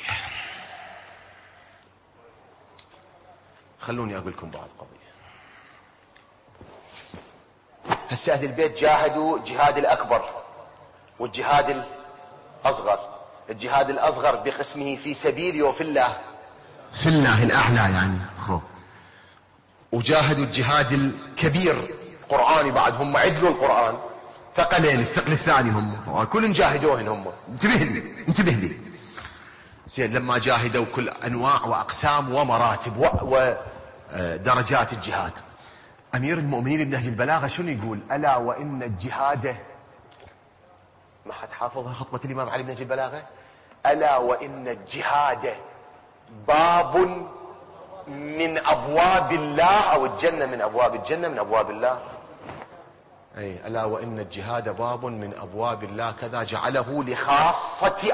هسه أهل البيت جاهدوا الجهاد الأكبر والجهاد الأصغر. الجهاد الأصغر بقسمه في سبيل وفي الله، في الله الأعلى يعني وجاهدوا الجهاد الكبير قرآني بعد، هم عدلوا القرآن ثقلين، الثقل الثاني هم كل جاهدوهن هم. انتبه لي زين. لما جاهدوا كل أنواع وأقسام ومراتب ودرجات الجهاد، أمير المؤمنين بنهج البلاغة شنو يقول؟ ألا وإن الجهاد، ما حد حافظها خطبة الإمام علي بنهج البلاغة؟ ألا وإن الجهاد باب من أبواب الله، أو الجنة من أبواب الجنة، من أبواب الله. أي ألا وإن الجهاد باب من أبواب الله كذا جعله لخاصة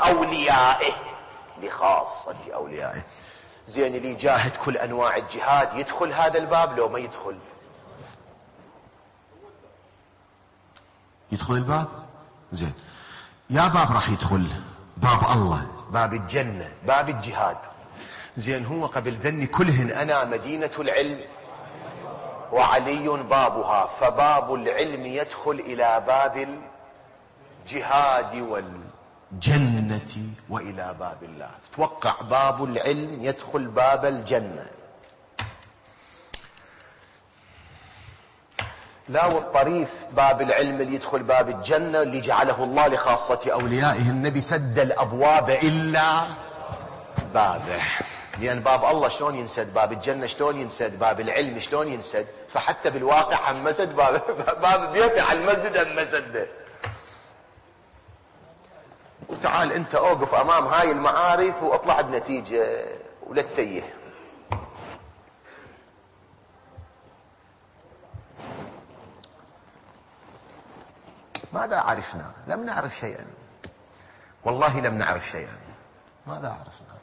أوليائه. زين اللي يجاهد كل أنواع الجهاد يدخل هذا الباب لو ما يدخل؟ يدخل الباب. زين يا باب راح يدخل باب الله، باب الجنة، باب الجهاد. زين هو قبل ذني كلهن أنا مدينة العلم وعلي بابها، فباب العلم يدخل إلى باب الجهاد والجنة وإلى باب الله. توقع باب العلم يدخل باب الجنة، لا والطريف باب العلم اللي يدخل باب الجنة اللي جعله الله لخاصة أوليائه. النبي سد الأبواب إلا بابه، لأن باب الله شلون ينسد، باب الجنة شلون ينسد، باب العلم شلون ينسد. فحتى بالواقع هم مسد باب بيته على المسجد هم مسده. وتعال انت اوقف امام هاي المعارف واطلع بنتيجة ولا تتيه. ماذا عرفنا؟ لم نعرف شيئا، والله لم نعرف شيئا. ماذا عرفنا؟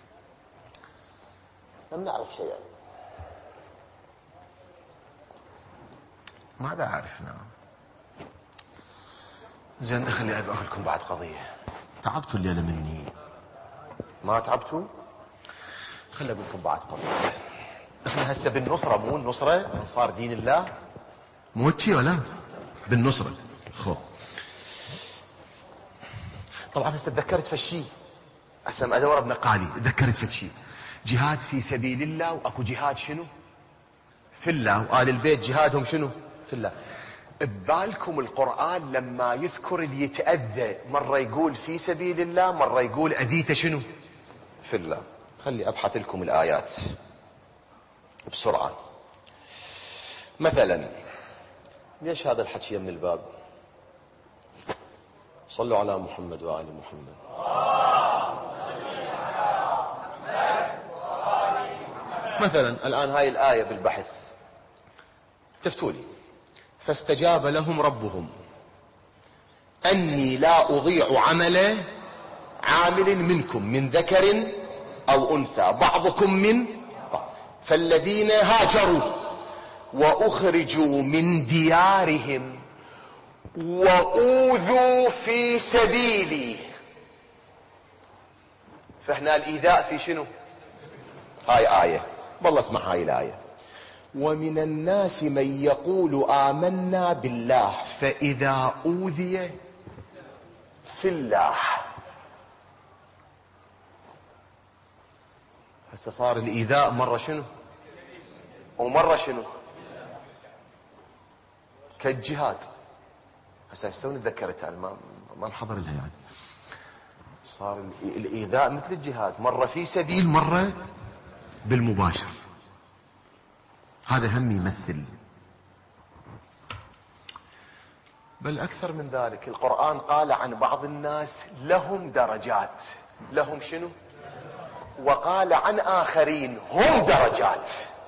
لم نعرف شيئا. ماذا عرفنا؟ زين خلي أقول لكم بعد قضية. تعبتوا الليلة مني؟ ما تعبتوا؟ خلي أقول لكم بعد قضية. احنا هسه بالنصرة، مو النصرة انصار دين الله، مو تشي ولا بالنصرة. خو طبعا هسه تذكرت فشي أسم أدور ابن قالي ذكرت في شيء، جهاد في سبيل الله وأكو جهاد شنو في الله، وآل البيت جهادهم شنو في الله. ببالكم القرآن لما يذكر اللي يتأذى مرة يقول في سبيل الله، مرة يقول أذيته شنو في الله. خلي أبحث لكم الآيات بسرعة. مثلا ليش هذا الحكي من الباب؟ صلوا على محمد وآل محمد. مثلا الآن هاي الآية بالبحث تفتولي: فاستجاب لهم ربهم أني لا أضيع عامل منكم من ذكر أو أنثى بعضكم من بعض، فالذين هاجروا وأخرجوا من ديارهم وأوذوا في سبيلي. فهنا الإيذاء في شنو؟ هاي آية، والله اسمع هاي الآية: ومن الناس من يقول آمنا بالله فإذا أوذي في الله. هسه صار الإيذاء مرة شنو ومرة شنو كالجهاد. هسه شلون تذكرتها؟ ما انحضر لها يعني. صار الإيذاء مثل الجهاد، مرة في سبيل مرة بالمباشر. هذا هم يمثل. بل أكثر من ذلك، القرآن قال عن بعض الناس لهم درجات. لهم شنو؟ وقال عن آخرين هم درجات.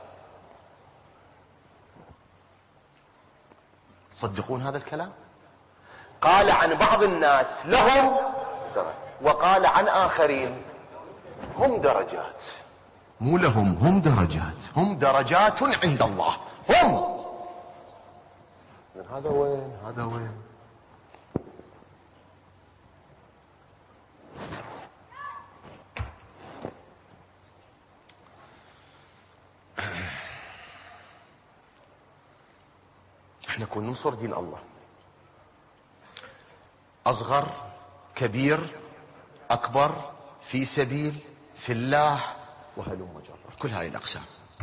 تصدقون هذا الكلام؟ قال عن بعض الناس لهم درجات، وقال عن آخرين هم درجات. مو لهم، هم درجات. هم درجات عند الله. هم من هذا وين هذا وين؟ احنا كنا ننصر دين الله، اصغر كبير اكبر، في سبيل، في الله، وهلم جرا، كل هاي الاقسام.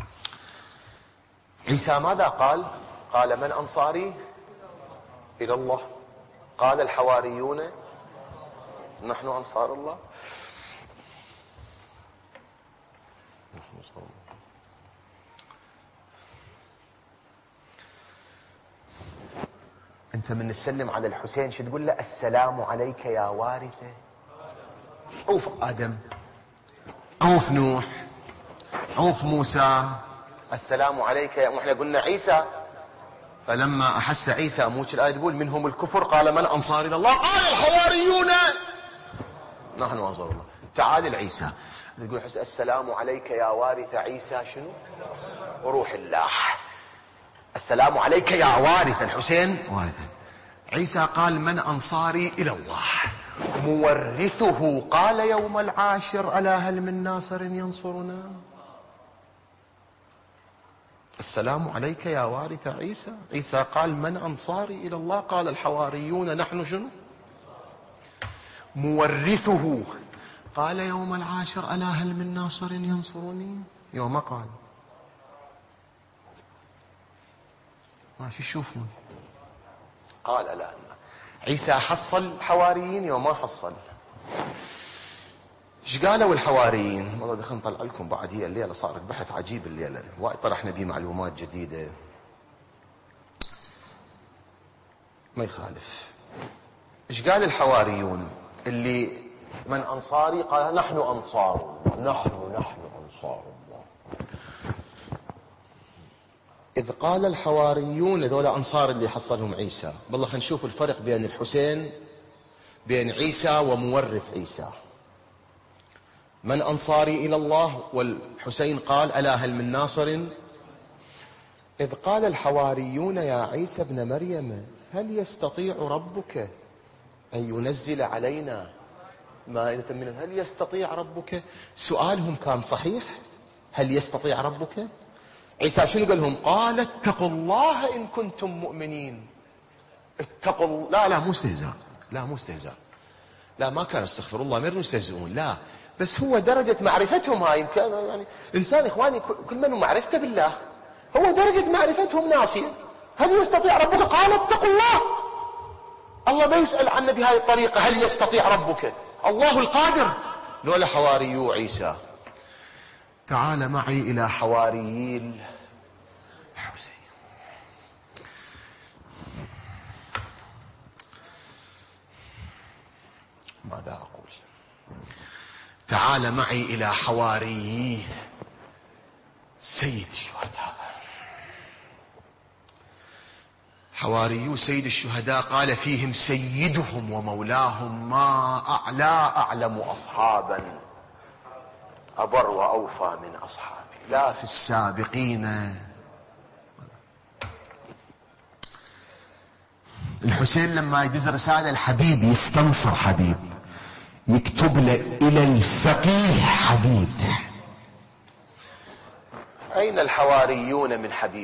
عيسى ماذا قال؟ قال من انصاري الى الله؟ قال الحواريون نحن انصار الله. انت من تسلم على الحسين شو تقول له؟ السلام عليك يا وارثه عوف ادم، عوف نوح، عوف موسى، السلام عليك. واحنا قلنا عيسى، فلما احس عيسى موش الايه تقول منهم الكفر قال من انصار الى الله؟ قال الحواريون نحن انصار الله. تعال العيسى تقول السلام عليك يا وارث عيسى شنو؟ وروح الله. السلام عليك يا وارث الحسين وارثه. عيسى قال من انصاري الى الله؟ مورثه قال يوم العاشر الا هل من ناصر ينصرنا؟ السلام عليك يا وارث عيسى. عيسى قال من انصاري الى الله؟ قال الحواريون نحن شنو؟ مورثه قال يوم العاشر الا هل من ناصر ينصرني؟ يوم قال ماشي تشوفون. قال لا، عيسى حصل حواريين يوم ما حصل. ايش قالوا الحواريين؟ والله دخلنا نطلع لكم بعد، هي الليله صارت بحث عجيب الليله، وايد طرحنا به معلومات جديده ما يخالف. ايش قال الحواريون اللي من انصاري؟ قال نحن انصار الله. نحن انصار الله. إذ قال الحواريون، هذول أنصار اللي حصلهم عيسى. والله خلينا نشوف الفرق بين الحسين بين عيسى ومورث عيسى. من أنصاري إلى الله، والحسين قال ألا هل من ناصر؟ إذ قال الحواريون يا عيسى ابن مريم هل يستطيع ربك أن ينزل علينا مائدة من؟ هل يستطيع ربك؟ سؤالهم كان صحيح، هل يستطيع ربك؟ عيسى شنو قال لهم؟ قال اتقوا الله إن كنتم مؤمنين. اتقوا الله. لا مو استهزاء، لا مو استهزاء، لا ما كان استغفر الله، ما يستهزئون، لا بس هو درجة معرفتهم هاي يمكن يعني إنسان إخواني كل من معرفته بالله هو درجة معرفتهم ناسية. هل يستطيع ربك؟ قال اتقوا الله. الله ما يسأل عنه بهذه الطريقة هل يستطيع ربك، الله القادر. لولا حواريو عيسى. تعال معي إلى حواريي الحسين. ماذا أقول؟ تعال معي إلى حواريي سيد الشهداء. حواريو سيد الشهداء قال فيهم سيدهم ومولاهم لا أعلم أصحابا أبر وأوفى من أصحابي لا في السابقين. الحسين لما يدز رسالة الحبيب يستنصر حبيب، يكتب له إلى الفقيه حبيب. أين الحواريون من حبيب؟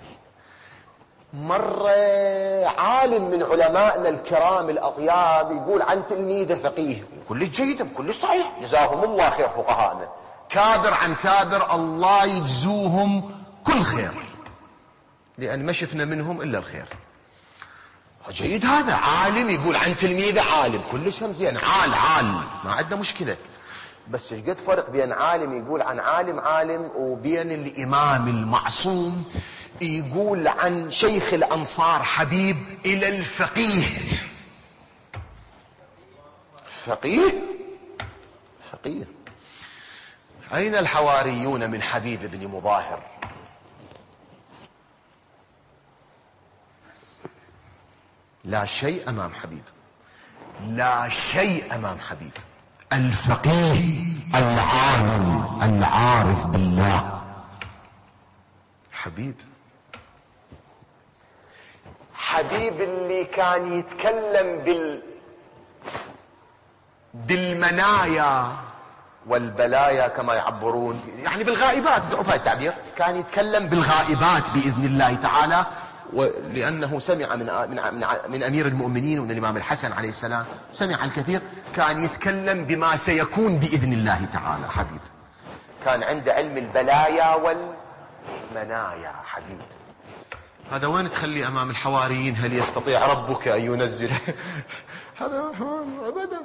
مرة عالم من علمائنا الكرام الأطياب يقول عن تلميذه فقيه كلش جيد كلش صحيح جزاهم الله خير فقهاءنا، كابر عن كابر الله يجزوهم كل خير، لأن ما شفنا منهم إلا الخير. جيد هذا عالم يقول عن تلميذه عالم كلش هم زين، عال ما عندنا مشكلة. بس ايش قد فرق بين عالم يقول عن عالم وبين الإمام المعصوم يقول عن شيخ الأنصار حبيب إلى الفقيه. فقيه أين الحواريون من حبيب بن مظاهر؟ لا شيء أمام حبيب، لا شيء أمام حبيب. الفقيه العالم العارف بالله حبيب اللي كان يتكلم بالمنايا والبلايا كما يعبرون، يعني بالغائبات، ضعف هذا التعبير، كان يتكلم بالغائبات بإذن الله تعالى، ولأنه سمع من أمير المؤمنين ومن الإمام الحسن عليه السلام، سمع الكثير، كان يتكلم بما سيكون بإذن الله تعالى. حبيب كان عنده علم البلايا والمنايا. حبيب هذا وين تخلي أمام الحواريين هل يستطيع ربك أن ينزل هذا أبدا.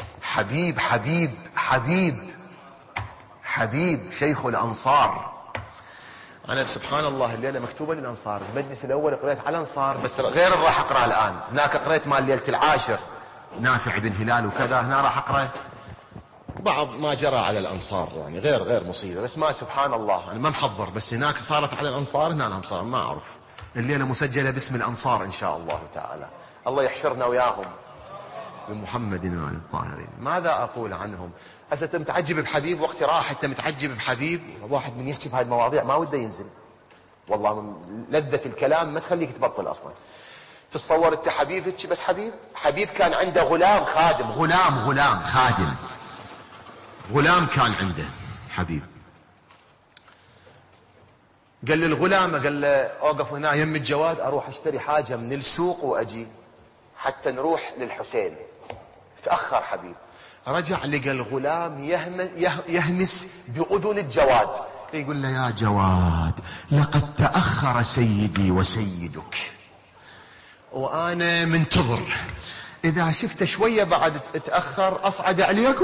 حبيب شيخ الأنصار. أنا سبحان الله الليلة مكتوبة للأنصار، المجلس الأول قريت على الأنصار بس غير راح أقرأ الآن، هناك قريت مال ليلة العاشر نافع بن هلال وكذا، هنا راح أقرأ بعض ما جرى على الأنصار، يعني غير مصيبة، بس ما سبحان الله أنا ما محضر، بس هناك صارت على الأنصار، هنا الأنصار ما أعرف. الليلة مسجلة باسم الأنصار إن شاء الله تعالى، الله يحشرنا وياهم بمحمد وآل الطاهرين. ماذا أقول عنهم؟ هسه أنت متعجب بحبيب، وقت راح أنت متعجب بحبيب، واحد من يحكي بهاي المواضيع ما وده ينزل، والله من لذة الكلام ما تخليك تبطل أصلا. تتصور أنت حبيب هيك بس حبيب كان عنده غلام خادم، غلام خادم، غلام كان عنده حبيب. قال للغلام، قال له اوقف هنا يم الجواد اروح اشتري حاجة من السوق واجي حتى نروح للحسين. تأخر حبيب، رجع لقى الغلام يهمس بأذن الجواد، يقول له يا جواد لقد تأخر سيدي وسيدك وانا منتظر، اذا شفت شوية بعد اتأخر اصعد عليك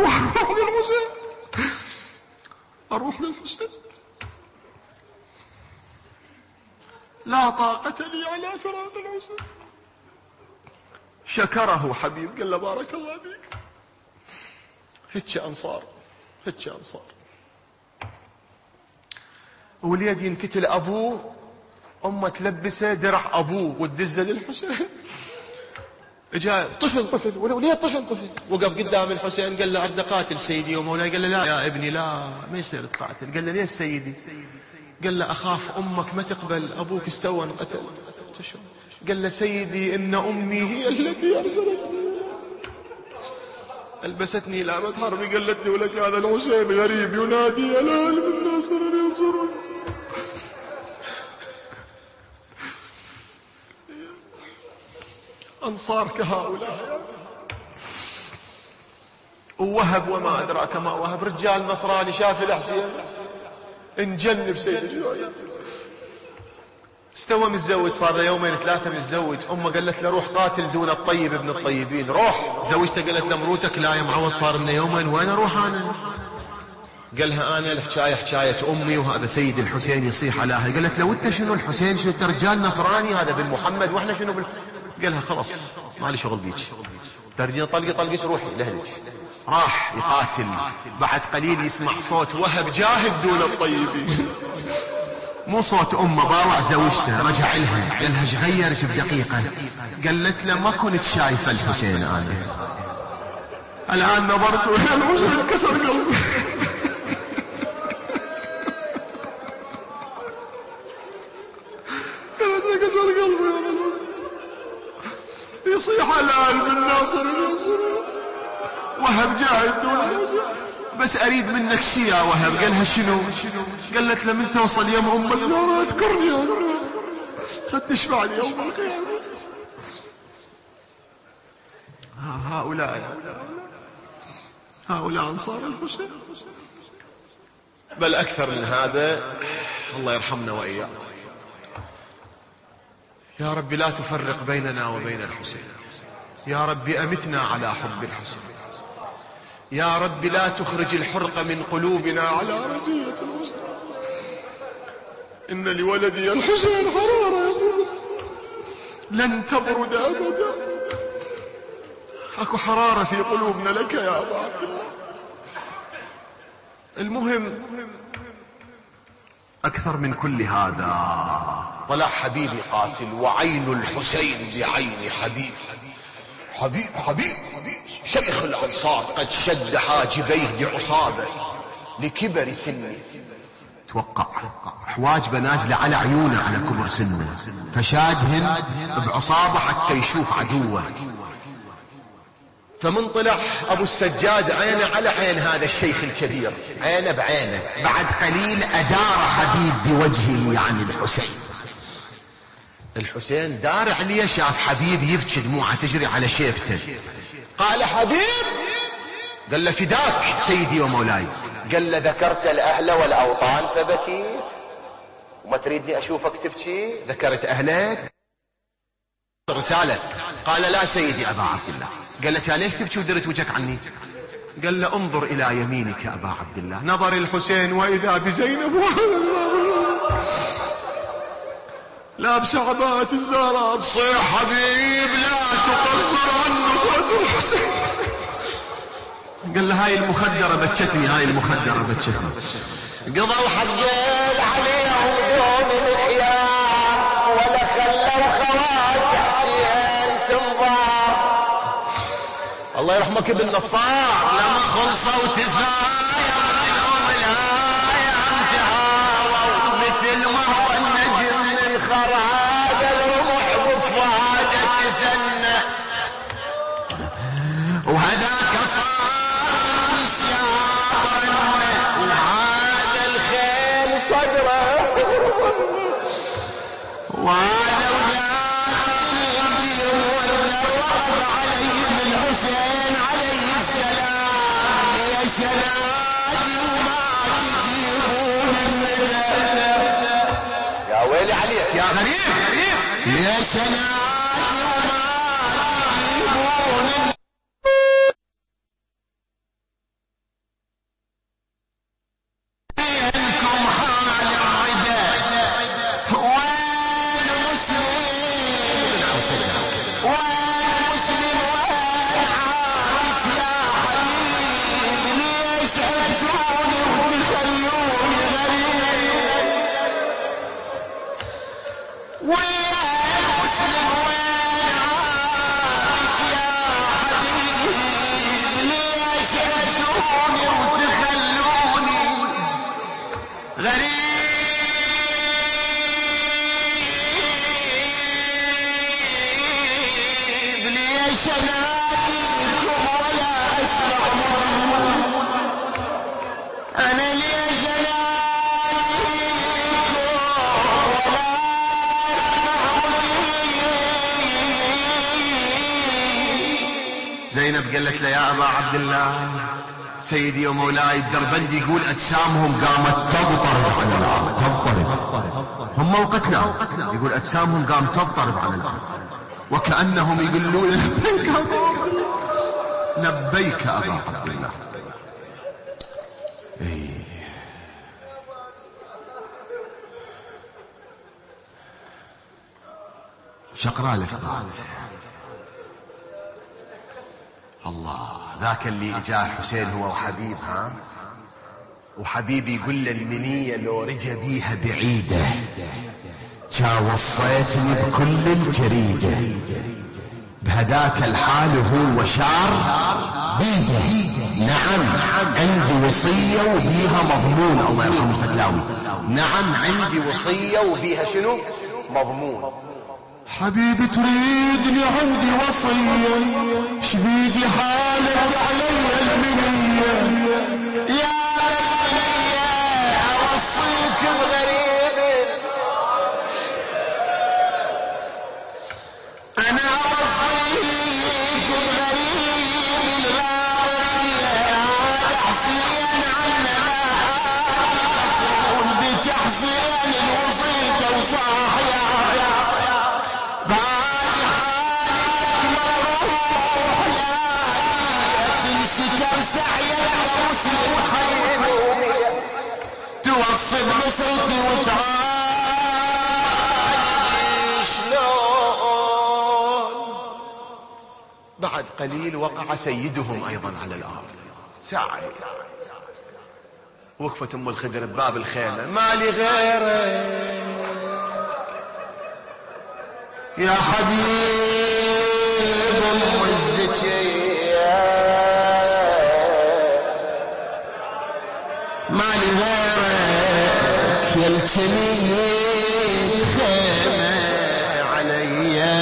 اروح للحسين لا طاقة لي على فراق الحسين. شكره حبيب، قال له بارك الله بك. هيك أنصار وليد ينكتل أبوه، أمه تلبسه درع أبوه وتدزه للحسين. جاء طفل وليد طفل وقف قدام الحسين، قال له أريد أقاتل سيدي ومولاي. قال له لا يا ابني لا، ما يصير تقاتل. قال له ليش سيدي؟ قال له أخاف أمك ما تقبل، أبوك استوى انقتل. قال له سيدي إن أمي هي التي أرسلتني ألبستني إلى مظهري، قالت لي ولك هذا الحسين غريب ينادي يا لهل من ناصر ينصرون. أنصار كهؤلاء ووهب وما أدراك ما وهب، رجال نصراني شاف الحسين انجن بسيد الشهداء. استوى متزوج، صار له يومين ثلاثة متزوج. أمه قالت له روح قاتل دون الطيب ابن الطيبين، روح. زوجته قالت له مروتك لا يا معود صار لنا يومين، وين أروح أنا؟ قالها أنا الحكاية حكاية أمي وهذا سيد الحسين يصيح على أهل. قالت له وأنت شنو الحسين شنو؟ أنت رجال نصراني هذا بن محمد وإحنا شنو قالها خلاص ما لي شغل بيك، ترجين طلقك روحي لهلك. راح يقاتل. بعد قليل يسمع صوت وهب جاهد دون الطيبين، مو صوت أمه. باوع زوجته رجع لها قال لها ايش غيرك بدقيقة؟ قالت له ما كنت شايفة الحسين أنا، الآن نظرت وهي الحسين كسر قلبي. قالت له كسر قلبي يا رجل. يصيح على بن ناصر وهب جاهد دون. بس أريد منك شيء يا وهب. قالها شنو؟ قالت له من توصل يوم أم الزهراء اذكرني يا خد تشفع لي يوم القيامة. هؤلاء أنصار الحسين، بل أكثر من هذا. الله يرحمنا وإياكم. يا رب لا تفرق بيننا وبين الحسين، يا رب أمتنا على حب الحسين، يا رب لا تخرج الحرق من قلوبنا على رزية الحسين. إن لولدي الحسين حرارة لن تبرد أبدا. أكو حرارة في قلوبنا لك يا أبا عبد الله. المهم أكثر من كل هذا طلع حبيبي قاتل، وعين الحسين بعين حبيب. حبيب شيخ الأنصار قد شد حاجبيه بعصابة لكبر سنه. توقع حواجبه نازلة على عيونه على كبر سنه، فشادهن بعصابة حتى يشوف عدوه. فمن طلع أبو السجاد عينه على عين هذا الشيخ الكبير، عينه بعينه. بعد قليل أدار حبيب بوجهه عن الحسين. الحسين دار عليه، شاف حبيب يبكي دموعه تجري على شيفته. قال حبيب، قال له فداك سيدي ومولاي. قال له ذكرت الأهل والأوطان فبكيت، وما تريدني أشوفك تبكي؟ ذكرت أهلك رسالة. قال لا سيدي أبا عبد الله. قال له ليش تبكي ودرت وجهك عني؟ قال له انظر إلى يمينك يا أبا عبد الله. نظر الحسين وإذا بزينب لابسة عباءة الزهراء تصيح حبيب لا تقصر عن نصرة الحسين. قال له هاي المخدرة بتشتني، هاي المخدرة بتشتني. قضوا حقين عليهم دون الخيام، ولا خلوا خوات حسين تنظر. الله يرحمك ابن نصار لما خلصوا تزايا منهم الهايم تهاووا، مثل ما هو النجم من خراج الرمح بفواده تثنى، وهذاك صار الشعر وهذا الخيل صدره، وهذا يا ويلي عليك يا غريب يا شنادي وما تجيبون. انكم حال العدا وين مسلم وين مسلم وين عارف يا حبيبي، ليش عزوني وتخلوني غريب؟ وين مسلم وين عارف يا حبيبي، ليش عزوني وتخلوني غريب؟ ليش اناديكم ولا اسمع منكم؟ انا ليش اناديكم ولا اسمع منكم؟ زينب قالت له يا أبا عبد الله سيدي ومولاي الدربندي يقول أجسامهم قامت تضطرب على الأرض، تضطرب هم وقتلوا، يقول أجسامهم قامت تضطرب على الأرض وكأنهم يقولون لبيك أبا عبد الله، لبيك أبا عبد الله. شقرا لك بعد الله ذاك اللي جاء الحسين هو وحبيب، ها وحبيبي يقول له المنية لو رجى بيها بعيدة جا وصيتني بكل الجريدة، بهداك الحال هو شعر بيده. نعم عندي وصية وبيها مضمون، الله يرحمه الفتلاوي، نعم عندي وصية وبيها شنو مضمون. حبيبي تريدني عندي وصية شبيدي حالك علي المنية يا غالية أوصيك بغريب، أنا أوصيك بغريب الغالية تحسين عنا بتحسين الوصية وصاحية توصل مصرتي وتعالج شلون. بعد قليل وقع سيدهم أيضا على الأرض، ساعة وقفت أم الخدر بباب الخيمة، ما لي غيره يا حبيب أم الزكية، ما لي غيرك يا الجميل خيمة عليا،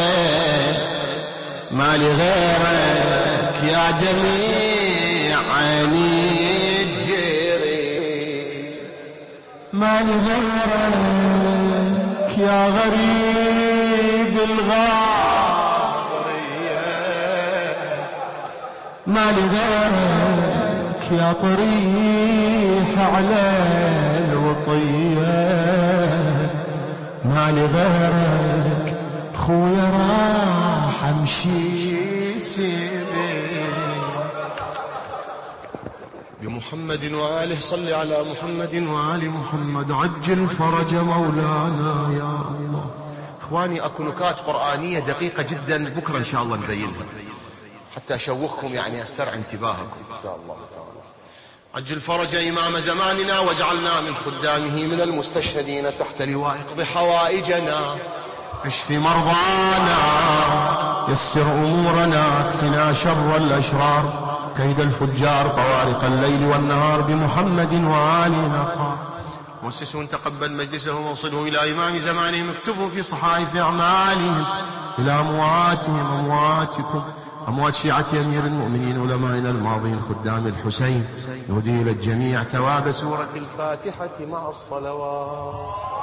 ما لي غيرك يا دميع عيني الجري، ما لي غيرك يا غريب الغارية، ما لي غيرك يا طريح على الوطية، ما لي غيرك خويا راح امشي سيبي بمحمد وآله. صل على محمد وآل محمد عجل فرج مولانا يا الله. اخواني اكو نكات قرآنية دقيقة جدا بكرة ان شاء الله نبينها حتى اشوقكم، يعني استرعي انتباهكم ان شاء الله تعالى. عجل فرج إمام زماننا واجعلنا من خدامه من المستشهدين تحت لواء، اقض حوائجنا اشف مرضانا يسر أمورنا، اكفنا شر الأشرار كيد الفجار طوارق الليل والنهار بمحمد وآله الأطهار. مؤسسون تقبل مجلسهم وصلهم إلى إمام زمانهم، اكتبوا في صحائف أعمالهم إلى أمواتهم أمواتكم أموات شيعة أمير المؤمنين علمائنا الماضين خدام الحسين، نهدي إلى الجميع ثواب سورة الفاتحة مع الصلوات.